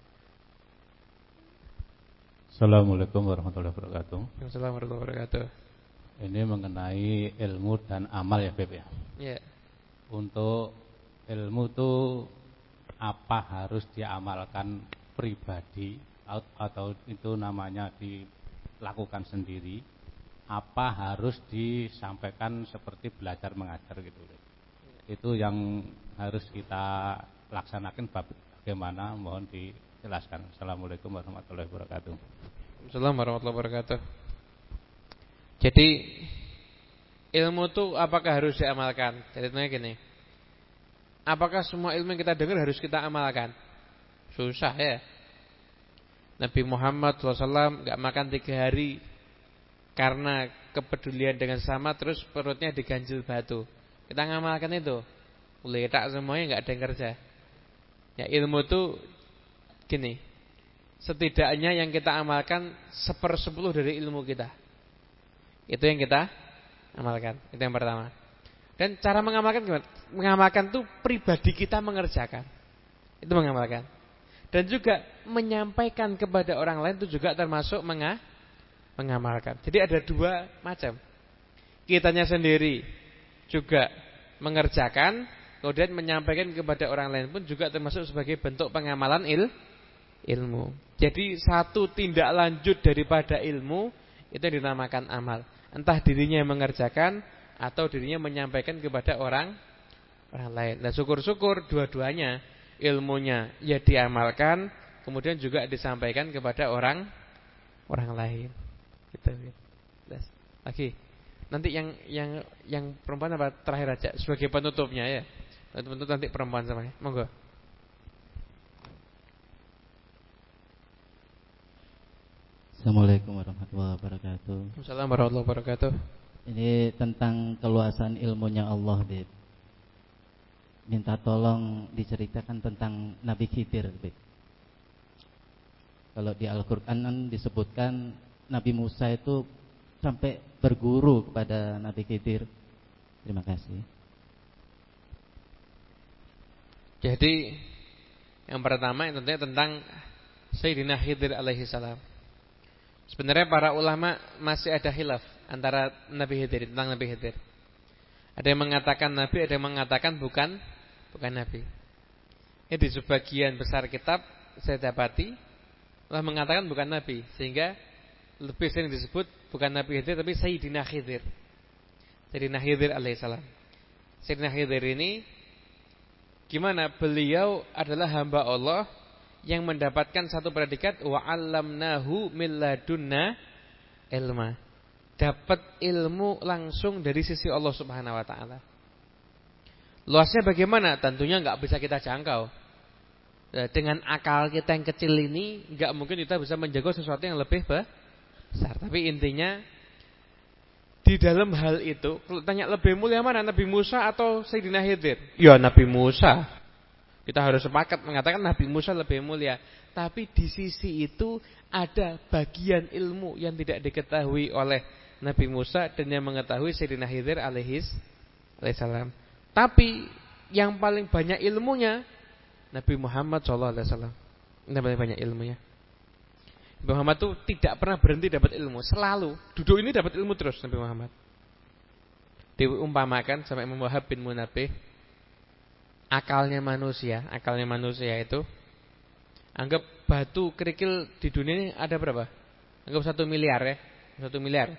Assalamualaikum warahmatullahi wabarakatuh. Assalamualaikum warahmatullahi wabarakatuh. Ini mengenai ilmu dan amal ya Beb ya. Iya. Untuk ilmu itu apa harus diamalkan pribadi atau itu namanya dilakukan sendiri? Apa harus disampaikan seperti belajar mengajar gitu. Itu yang harus kita laksanakan bagaimana, mohon dijelaskan. Assalamualaikum warahmatullahi wabarakatuh. Assalamualaikum warahmatullahi wabarakatuh. Jadi ilmu itu apakah harus diamalkan? Jadi tanya gini, apakah semua ilmu yang kita dengar harus kita amalkan? Susah ya. Nabi Muhammad shallallahu alaihi wasallam gak makan tiga hari karena kepedulian dengan sesama, terus perutnya diganjil batu. Kita ngamalkan itu. Boleh tak semuanya, gak ada yang kerja. Ya, ilmu itu gini, setidaknya yang kita amalkan sepersepuluh dari ilmu kita. Itu yang kita amalkan. Itu yang pertama. Dan cara mengamalkan gimana? Mengamalkan itu pribadi kita mengerjakan. Itu mengamalkan. Dan juga menyampaikan kepada orang lain itu juga termasuk menga mengamalkan. Jadi ada dua macam. Kitanya sendiri juga mengerjakan, kemudian menyampaikan kepada orang lain pun juga termasuk sebagai bentuk pengamalan il, ilmu. Jadi satu tindak lanjut daripada ilmu itu dinamakan amal. Entah dirinya yang mengerjakan atau dirinya menyampaikan kepada orang orang lain. Nah, syukur-syukur dua-duanya, ilmunya ya diamalkan, kemudian juga disampaikan kepada orang orang lain. Gitu. Lagi. Nanti yang yang yang perempuan apa terakhir aja sebagai penutupnya ya. Penutup nanti perempuan sama ya. Monggo. Assalamualaikum warahmatullahi wabarakatuh. Assalamualaikum warahmatullahi wabarakatuh. Ini tentang keluasan ilmunya Allah, Bib. Minta tolong diceritakan tentang Nabi Khidir, Bib. Kalau di Al-Qur'an disebutkan Nabi Musa itu sampai berguru kepada Nabi Khidir. Terima kasih. Jadi yang pertama yang tentunya tentang Sayyidina Khidir alaihi salam. Sebenarnya para ulama masih ada khilaf antara Nabi Khidir, tentang Nabi Khidir. Ada yang mengatakan Nabi, ada yang mengatakan bukan bukan Nabi. Ini di sebagian besar kitab saya dapati telah mengatakan bukan Nabi, sehingga lebih sering disebut bukan Nabi Khidir tapi Sayyidina Khidir. Sayyidina Khidir alaihissalam. Sayyidina Khidir ini gimana? Beliau adalah hamba Allah yang mendapatkan satu predikat wa 'allamnahu min ladunna ilma. Dapat ilmu langsung dari sisi Allah Subhanahu wa taala. Luasnya bagaimana? Tentunya enggak bisa kita jangkau. Dengan akal kita yang kecil ini enggak mungkin kita bisa menjaga sesuatu yang lebih besar. Tapi intinya di dalam hal itu, kalau tanya lebih mulia mana, Nabi Musa atau Sayyidina Khidir? Ya Nabi Musa. Kita harus sepakat mengatakan Nabi Musa lebih mulia. Tapi di sisi itu ada bagian ilmu yang tidak diketahui oleh Nabi Musa dan yang mengetahui Sayyidina Khidir alaihis alaihissalam. Tapi yang paling banyak ilmunya Nabi Muhammad shallallahu alaihi wasallam. Ini paling banyak ilmunya. Nabi Muhammad itu tidak pernah berhenti dapat ilmu, selalu duduk ini dapat ilmu terus Nabi Muhammad. Diumpamakan sama Imam Wahab bin Munabbih, akalnya manusia, akalnya manusia itu anggap batu kerikil di dunia ini ada berapa? Anggap satu miliar ya, satu miliar,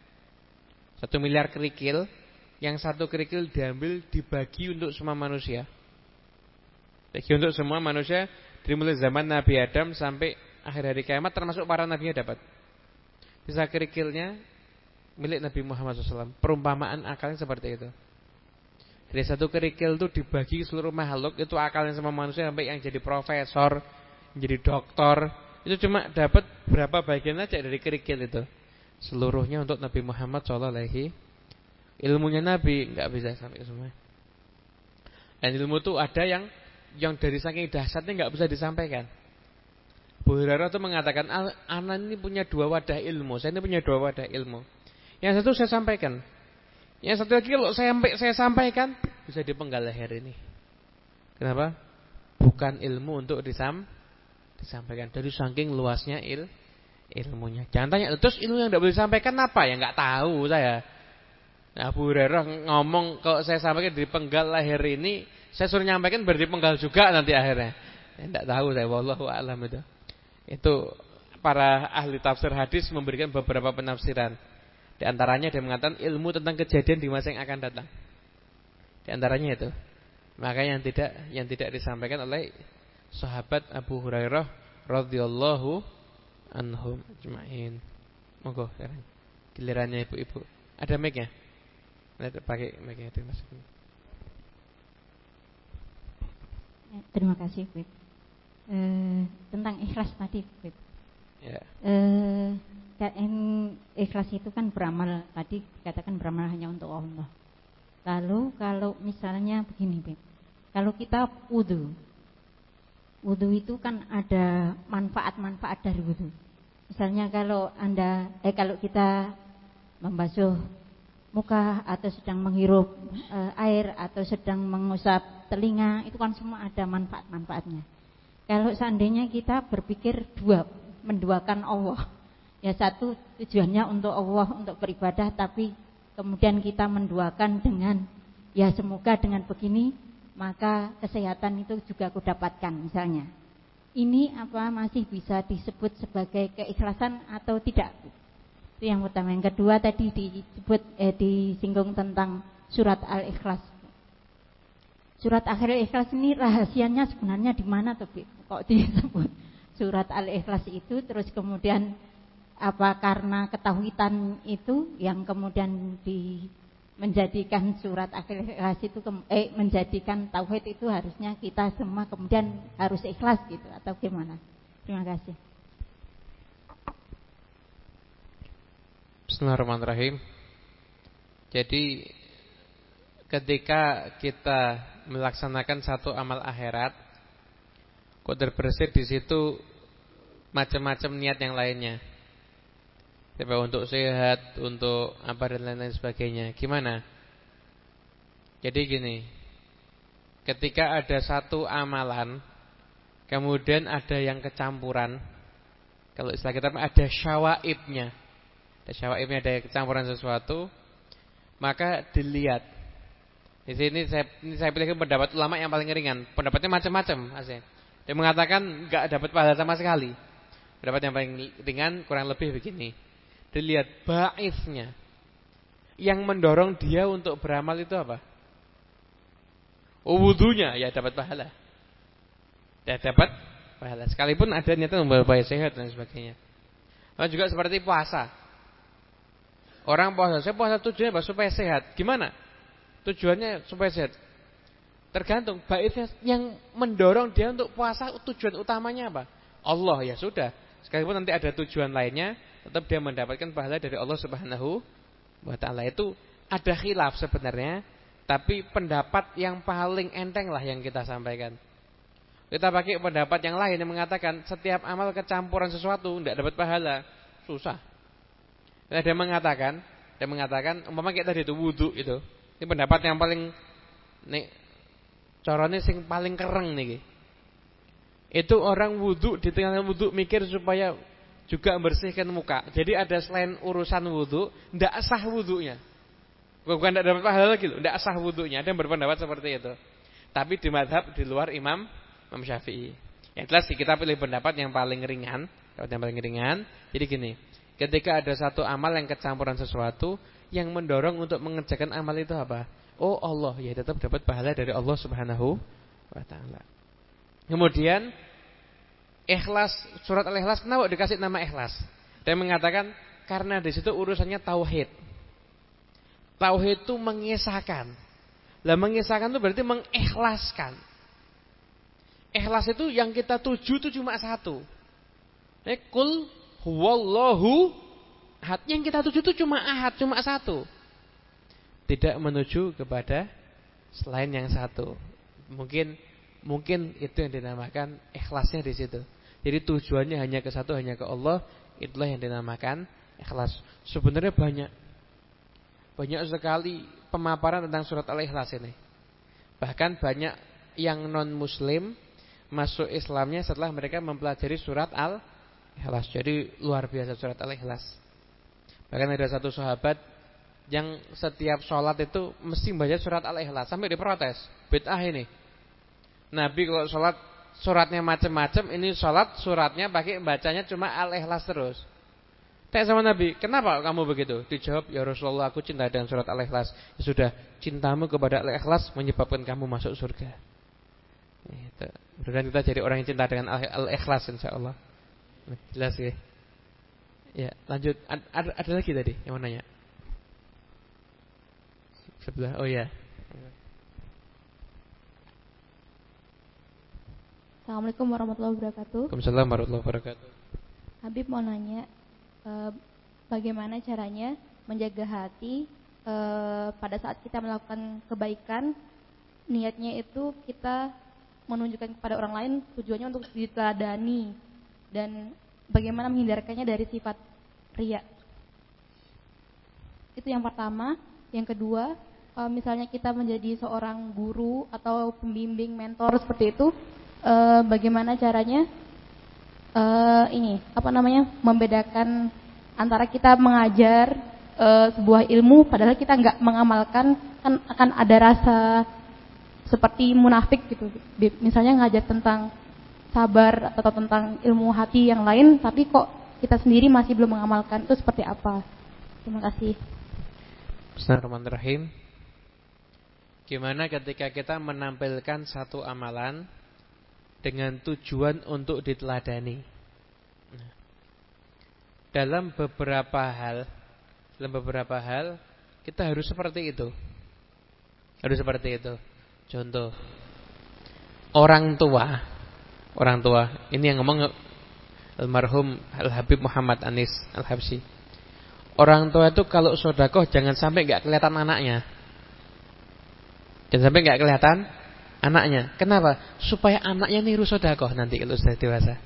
satu miliar kerikil, yang satu kerikil diambil dibagi untuk semua manusia, bagi untuk semua manusia dari mulai zaman Nabi Adam sampai akhir hari kiamat, termasuk para nabinya dapat. Sisa kerikilnya milik Nabi Muhammad shallallahu alaihi wasallam. Perumpamaan akalnya seperti itu. Dari satu kerikil itu dibagi seluruh makhluk, itu akalnya sama manusia sampai yang jadi profesor, menjadi doktor, itu cuma dapat berapa bagian aja dari kerikil itu. Seluruhnya untuk Nabi Muhammad shallallahu alaihi wasallam. Ilmunya Nabi enggak bisa sampai semua. Dan ilmu itu ada yang yang dari saking dahsyatnya enggak bisa disampaikan. Abu Hurairah itu mengatakan, anak ini punya dua wadah ilmu, saya ini punya dua wadah ilmu. Yang satu saya sampaikan, yang satu lagi kalau saya sampai saya sampaikan bisa dipenggal leher ini. Kenapa? Bukan ilmu untuk disam, disampaikan. Dari saking luasnya il, ilmunya. Jangan tanya, terus ilmu yang tidak boleh disampaikan apa? Ya nggak tahu saya. Nah, Abu Hurairah ngomong kalau saya sampaikan dipenggal leher ini, saya suruh nyampaikan berarti penggal juga nanti akhirnya. Ya, tidak tahu saya, wallahu a'lam itu. Itu para ahli tafsir hadis memberikan beberapa penafsiran. Di antaranya dia mengatakan ilmu tentang kejadian di masa yang akan datang. Di antaranya itu. Maka yang tidak yang tidak disampaikan oleh sahabat Abu Hurairah radhiyallahu anhum ajma'in. Monggo sekarang gilirannya ibu-ibu. Ada mic-nya? Ada pakai mic-nya dimasukin. Terima kasih, Bib. E, tentang ikhlas tadi, Bib. Ya. Eh, ikhlas itu kan beramal, tadi dikatakan beramal hanya untuk Allah. Lalu kalau misalnya begini, Beb, kalau kita wudu, wudu itu kan ada manfaat-manfaat dari wudu. Misalnya kalau anda, eh kalau kita membasuh muka atau sedang menghirup eh, air atau sedang mengusap telinga, itu kan semua ada manfaat-manfaatnya. Kalau seandainya kita berpikir dua, menduakan Allah, ya satu tujuannya untuk Allah, untuk beribadah, tapi kemudian kita menduakan dengan ya semoga dengan begini maka kesehatan itu juga aku dapatkan misalnya. Ini apa masih bisa disebut sebagai keikhlasan atau tidak? Itu yang pertama. Yang kedua tadi disebut eh, disinggung tentang surat Al-Ikhlas. Surat Al-Ikhlas ini rahasianya sebenarnya di mana tuh, kok disebut surat Al-Ikhlas itu, terus kemudian apa karena ketahuitan itu yang kemudian di menjadikan surat Al-Ikhlas itu eh menjadikan tauhid itu harusnya kita semua kemudian harus ikhlas gitu atau gimana? Terima kasih. Bismillahirrahmanirrahim. Jadi ketika kita melaksanakan satu amal akhirat, kok terbersih di situ macam-macam niat yang lainnya. Tapi untuk sehat, untuk apa dan lain-lain sebagainya. Gimana? Jadi gini, ketika ada satu amalan, kemudian ada yang kecampuran. Kalau istilah kita ada syawaibnya, ada syawaibnya, ada kecampuran sesuatu, maka dilihat. Di sini saya, ini saya pilihkan pendapat ulama yang paling ringan. Pendapatnya macam-macam, asli. Dia mengatakan enggak dapat pahala sama sekali. Pendapat yang paling ringan kurang lebih begini. Dilihat baifnya. Yang mendorong dia untuk beramal itu apa? Oh, wudunya, ya dapat pahala. Ya dapat pahala. Sekalipun ada niatan membawa sehat dan sebagainya. Lalu juga seperti puasa. Orang puasa, saya puasa tujuannya apa? Supaya sehat. Gimana? Tujuannya supaya sehat. Tergantung baifnya yang mendorong dia untuk puasa, tujuan utamanya apa? Allah, ya sudah. Sekalipun nanti ada tujuan lainnya, tetap dia mendapatkan pahala dari Allah Subhanahu wa taala. Itu ada khilaf sebenarnya, tapi pendapat yang paling enteng lah yang kita sampaikan. Kita pakai pendapat yang lain yang mengatakan setiap amal kecampuran sesuatu tidak dapat pahala, susah. Ada yang mengatakan, ada yang mengatakan umpama kita tadi itu wudu itu. Ini pendapat yang paling nih carane sing paling kereng niki. Itu orang wudu di tengah wudu mikir supaya juga membersihkan muka. Jadi ada selain urusan wudu, tidak sah wudunya. Bukan tidak dapat pahala lagi loh, tidak sah wudunya. Ada yang berpendapat seperti itu. Tapi di mazhab di luar Imam Imam Syafi'i. Yang jelas kita pilih pendapat yang paling ringan, pendapat yang paling ringan. Jadi gini, ketika ada satu amal yang kecampuran sesuatu, yang mendorong untuk mengerjakan amal itu apa? Oh Allah, ya tetap dapat pahala dari Allah Subhanahu wa taala. Kemudian ikhlas, surat Al-Ikhlas kenapa dikasih nama ikhlas? Dia mengatakan karena di situ urusannya tauhid. Tauhid itu mengisahkan. Lah mengisahkan itu berarti mengikhlaskan. Ikhlas itu yang kita tuju itu cuma satu. Eh, Qul huwallahu ahad. Yang kita tuju itu cuma ahad, cuma satu. Tidak menuju kepada selain yang satu. Mungkin mungkin itu yang dinamakan ikhlasnya di situ. Jadi tujuannya hanya ke satu, hanya ke Allah. Itulah yang dinamakan ikhlas. Sebenarnya banyak banyak sekali pemaparan tentang surat Al-Ikhlas ini. Bahkan banyak yang non muslim masuk Islamnya setelah mereka mempelajari surat Al-Ikhlas. Jadi luar biasa surat Al-Ikhlas. Bahkan ada satu sahabat yang setiap sholat itu mesti baca surat Al-Ikhlas, sampai diprotes, bid'ah ini. Nabi kalau sholat suratnya macam-macam, ini sholat suratnya pakai bacanya cuma Al-Ikhlas terus. Tanya sama Nabi, kenapa kamu begitu? Dijawab, ya Rasulullah, aku cinta dengan surat Al-Ikhlas. Ya sudah, cintamu kepada Al-Ikhlas menyebabkan kamu masuk surga. Itu. Mudah-mudahan kita jadi orang yang cinta dengan Al-Ikhlas insyaallah. Jelas ya. Ya, lanjut. Ada, ada lagi tadi yang mau nanya? Sebelah. Oh ya. Assalamualaikum warahmatullahi wabarakatuh. Waalaikumsalam warahmatullahi wabarakatuh. Habib mau nanya, eh, bagaimana caranya menjaga hati eh, pada saat kita melakukan kebaikan, niatnya itu kita menunjukkan kepada orang lain, tujuannya untuk diteladani, dan bagaimana menghindarkannya dari sifat riya. Itu yang pertama. Yang kedua, kalau misalnya kita menjadi seorang guru atau pembimbing, mentor seperti itu, eh, bagaimana caranya eh, ini apa namanya membedakan antara kita mengajar eh, sebuah ilmu padahal kita nggak mengamalkan, kan akan ada rasa seperti munafik gitu. Misalnya ngajar tentang sabar atau tentang ilmu hati yang lain, tapi kok kita sendiri masih belum mengamalkan, itu seperti apa? Terima kasih. Bismillahirrahmanirrahim. Gimana ketika kita menampilkan satu amalan dengan tujuan untuk diteladani? Dalam beberapa hal, dalam beberapa hal kita harus seperti itu. Harus seperti itu. Contoh, orang tua, orang tua. Ini yang ngomong almarhum Al-Habib Muhammad Anis Al-Habsyi. Orang tua itu kalau sedekah jangan sampai enggak kelihatan anaknya. Jangan sampai enggak kelihatan anaknya. Kenapa? Supaya anaknya niru sedekah nanti kalau sudah dewasa.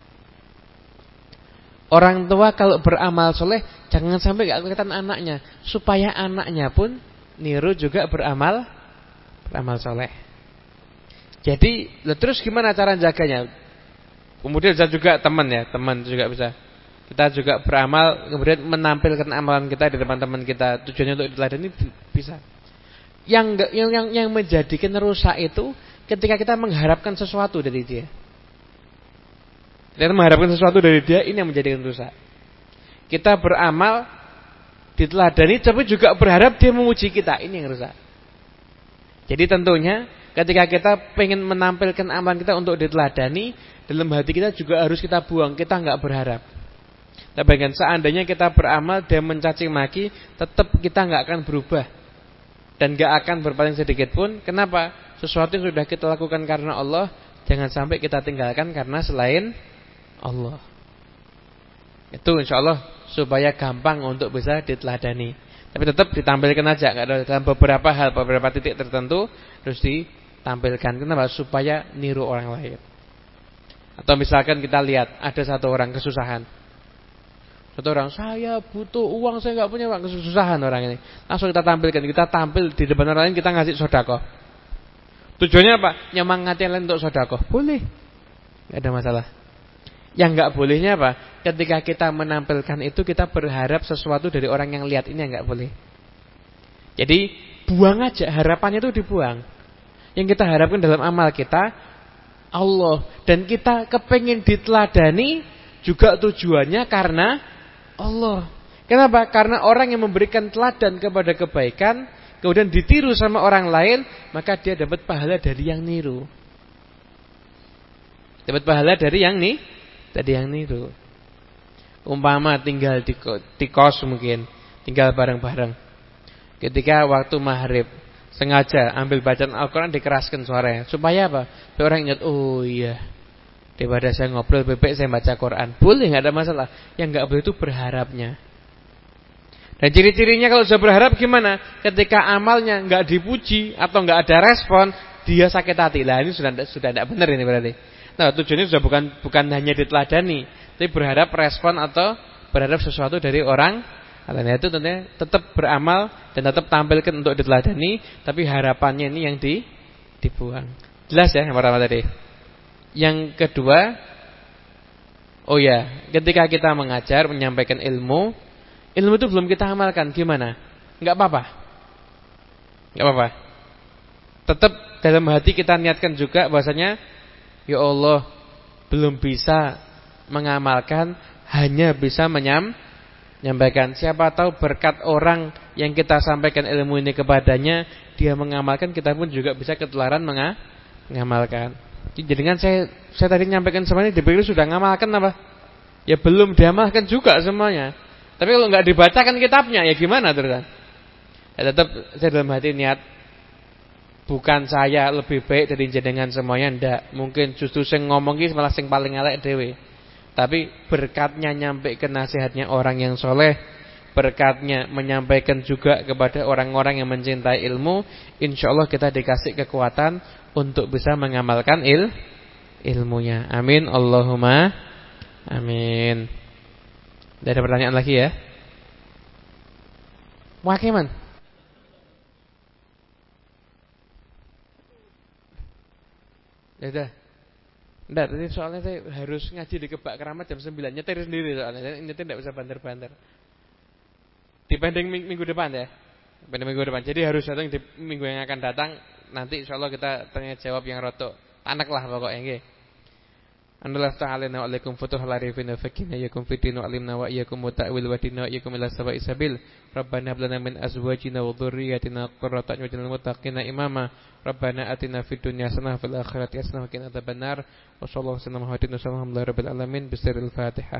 Orang tua kalau beramal soleh jangan sampai enggak kelihatan anaknya, supaya anaknya pun niru juga beramal beramal soleh. Jadi, terus gimana cara jaganya? Kemudian bisa juga teman ya, teman juga bisa. Kita juga beramal, kemudian menampilkan amalan kita di depan teman kita. Tujuannya untuk diteladani bisa. Yang yang yang, yang menjadikan rusak itu ketika kita mengharapkan sesuatu dari dia. Kita mengharapkan sesuatu dari dia, ini yang menjadikan rusak. Kita beramal diteladani, tapi juga berharap dia memuji kita, ini yang rusak. Jadi tentunya ketika kita pengen menampilkan amalan kita untuk diteladani, dalam hati kita juga harus kita buang, kita enggak berharap. Tapi kan seandainya kita beramal dan mencaci maki, tetap kita enggak akan berubah dan enggak akan berpaling sedikit pun. Kenapa? Sesuatu yang sudah kita lakukan karena Allah, jangan sampai kita tinggalkan karena selain Allah. Itu insyaallah supaya gampang untuk bisa diteladani. Tapi tetap ditampilkan aja, enggak ada dalam beberapa hal, beberapa titik tertentu harus ditampilkan. Kenapa? Supaya niru orang lain. Atau misalkan kita lihat ada satu orang kesusahan. Satu orang, saya butuh uang, saya enggak punya uang, kesusahan orang ini. Langsung kita tampilkan, kita tampil di depan orang lain, kita ngasih sedekah. Tujuannya apa? Nyemangatin lain untuk sedekah. Boleh. Enggak ada masalah. Yang enggak bolehnya apa? Ketika kita menampilkan itu, kita berharap sesuatu dari orang yang lihat, ini enggak boleh. Jadi buang aja, harapannya itu dibuang. Yang kita harapkan dalam amal kita Allah, dan kita kepengen diteladani juga tujuannya karena Allah. Kenapa? Karena orang yang memberikan teladan kepada kebaikan kemudian ditiru sama orang lain, maka dia dapat pahala dari yang niru. Dapat pahala dari yang nih, dari yang niru. Umpama tinggal di, di kos mungkin, tinggal bareng-bareng. Ketika waktu maghrib, Sengaja ambil bacaan Al-Quran dikeraskan suaranya. Supaya apa? Supaya orang ingat, oh iya, daripada saya ngobrol bebek saya baca Quran. Boleh, gak ada masalah. Yang gak boleh itu berharapnya. Dan ciri-cirinya kalau sudah berharap gimana? Ketika amalnya gak dipuji atau gak ada respon, dia sakit hati. Lah ini sudah sudah tidak benar ini berarti. Nah tujuannya sudah bukan bukan hanya diteladani, tapi berharap respon atau berharap sesuatu dari orang. Karena itu tentunya tetap beramal dan tetap tampilkan untuk diteladani, tapi harapannya ini yang di, dibuang. Jelas ya yang pertama tadi. Yang kedua, oh ya, ketika kita mengajar, menyampaikan ilmu, ilmu itu belum kita amalkan, gimana? Enggak apa-apa. Enggak apa-apa. Tetap dalam hati kita niatkan juga bahwasanya, ya Allah, belum bisa mengamalkan, hanya bisa menyam menyampaikan. Siapa tahu berkat orang yang kita sampaikan ilmu ini kepadanya, dia mengamalkan, kita pun juga bisa ketularan mengamalkan. Jadi kan saya saya tadi menyampaikan semuanya, dipikir sudah mengamalkan apa? Ya belum diamalkan juga semuanya. Tapi kalau nggak dibacakan kitabnya, ya gimana terus kan? Ya tetap saya dalam hati niat, bukan saya lebih baik dari jenengan semuanya, ndak. Mungkin justru sing ngomong iki malah sing paling elek dhewe. Tapi berkatnya nyampe ke nasihatnya orang yang soleh, berkatnya menyampaikan juga kepada orang-orang yang mencintai ilmu, insya Allah kita dikasih kekuatan untuk bisa mengamalkan il ilmunya. Amin Allahumma amin. Tidak ada pertanyaan lagi ya? Wakiman. Ya udah. Nggak, tadi soalnya saya harus ngaji di Kebak Keramat jam sembilan. Nyetir sendiri soalnya. Nyetir tidak bisa banter-banter. Dipending minggu depan ya. Dipending minggu depan. Jadi harus datang di minggu yang akan datang. Nanti insya Allah kita tanya jawab yang rotok. Anak lah pokoknya. Okay. Anullah ta'ala wa alaikum futuhal arifin wa fakina yakum fitinu alimna wa iyakum muta'wil wa dina wa iyakum ila saba'i sabil. Rabbana hablana min azwajina wa dhurriyyatina qurrata a'yun waj'alna muttaqina imama. Rabbana atina fid dunya hasanah wa fil akhirati hasanah wa qina adzabannar. Wa sallallahu alaihi wa sallam rabbil alamin bisirril Fatihah.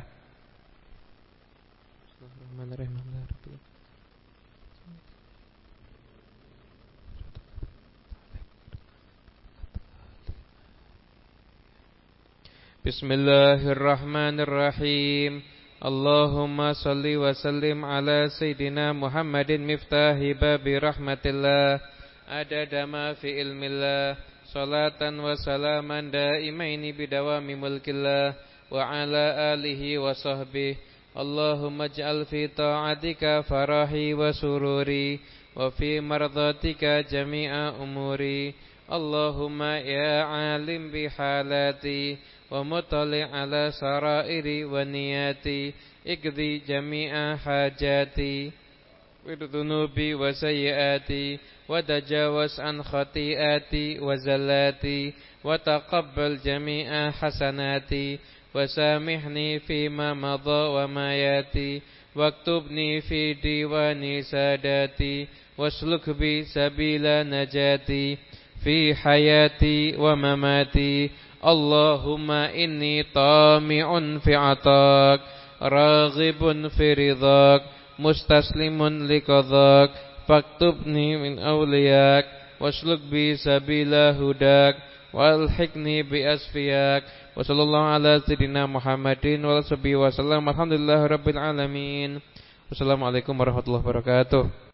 Bismillahirrahmanirrahim. Bismillahirrahmanirrahim. Allahumma salli wa sallim ala Sayyidina Muhammadin miftahi babi rahmatillah, adada ma fi ilmillah, salatan wa salaman daimaini bidawami mulkillah, wa ala alihi wa sahbihi. Allahumma ij'al fi ta'atika farahi wa sururi, wa fi mardatika jami'a umuri. Allahumma ya alim bihalati wa mutali' ala sarairi wa niyati, ikdi jami'a hajati widhunubi wa sayyiati, wa tajawaz an khati'ati wa zallati, wa taqabbal jami'a hasanati, wa samihni fima madha wa ma yati, waktubni fi diwani sadati, wasluk bi sabila najati, fi hayati wa mamati. Allahumma inni tami'un fi atak, raghibun fi ridhak, mustaslimun liqadak, faktubni min awliyak, wasluk bi sabila hudak, walhiqni bi asfiyak. Wa sallallahu ala sayyidina Muhammadin wa sahbihi wa sallam. Alhamdulillah rabbil alamin. Wassalamualaikum warahmatullahi wabarakatuh.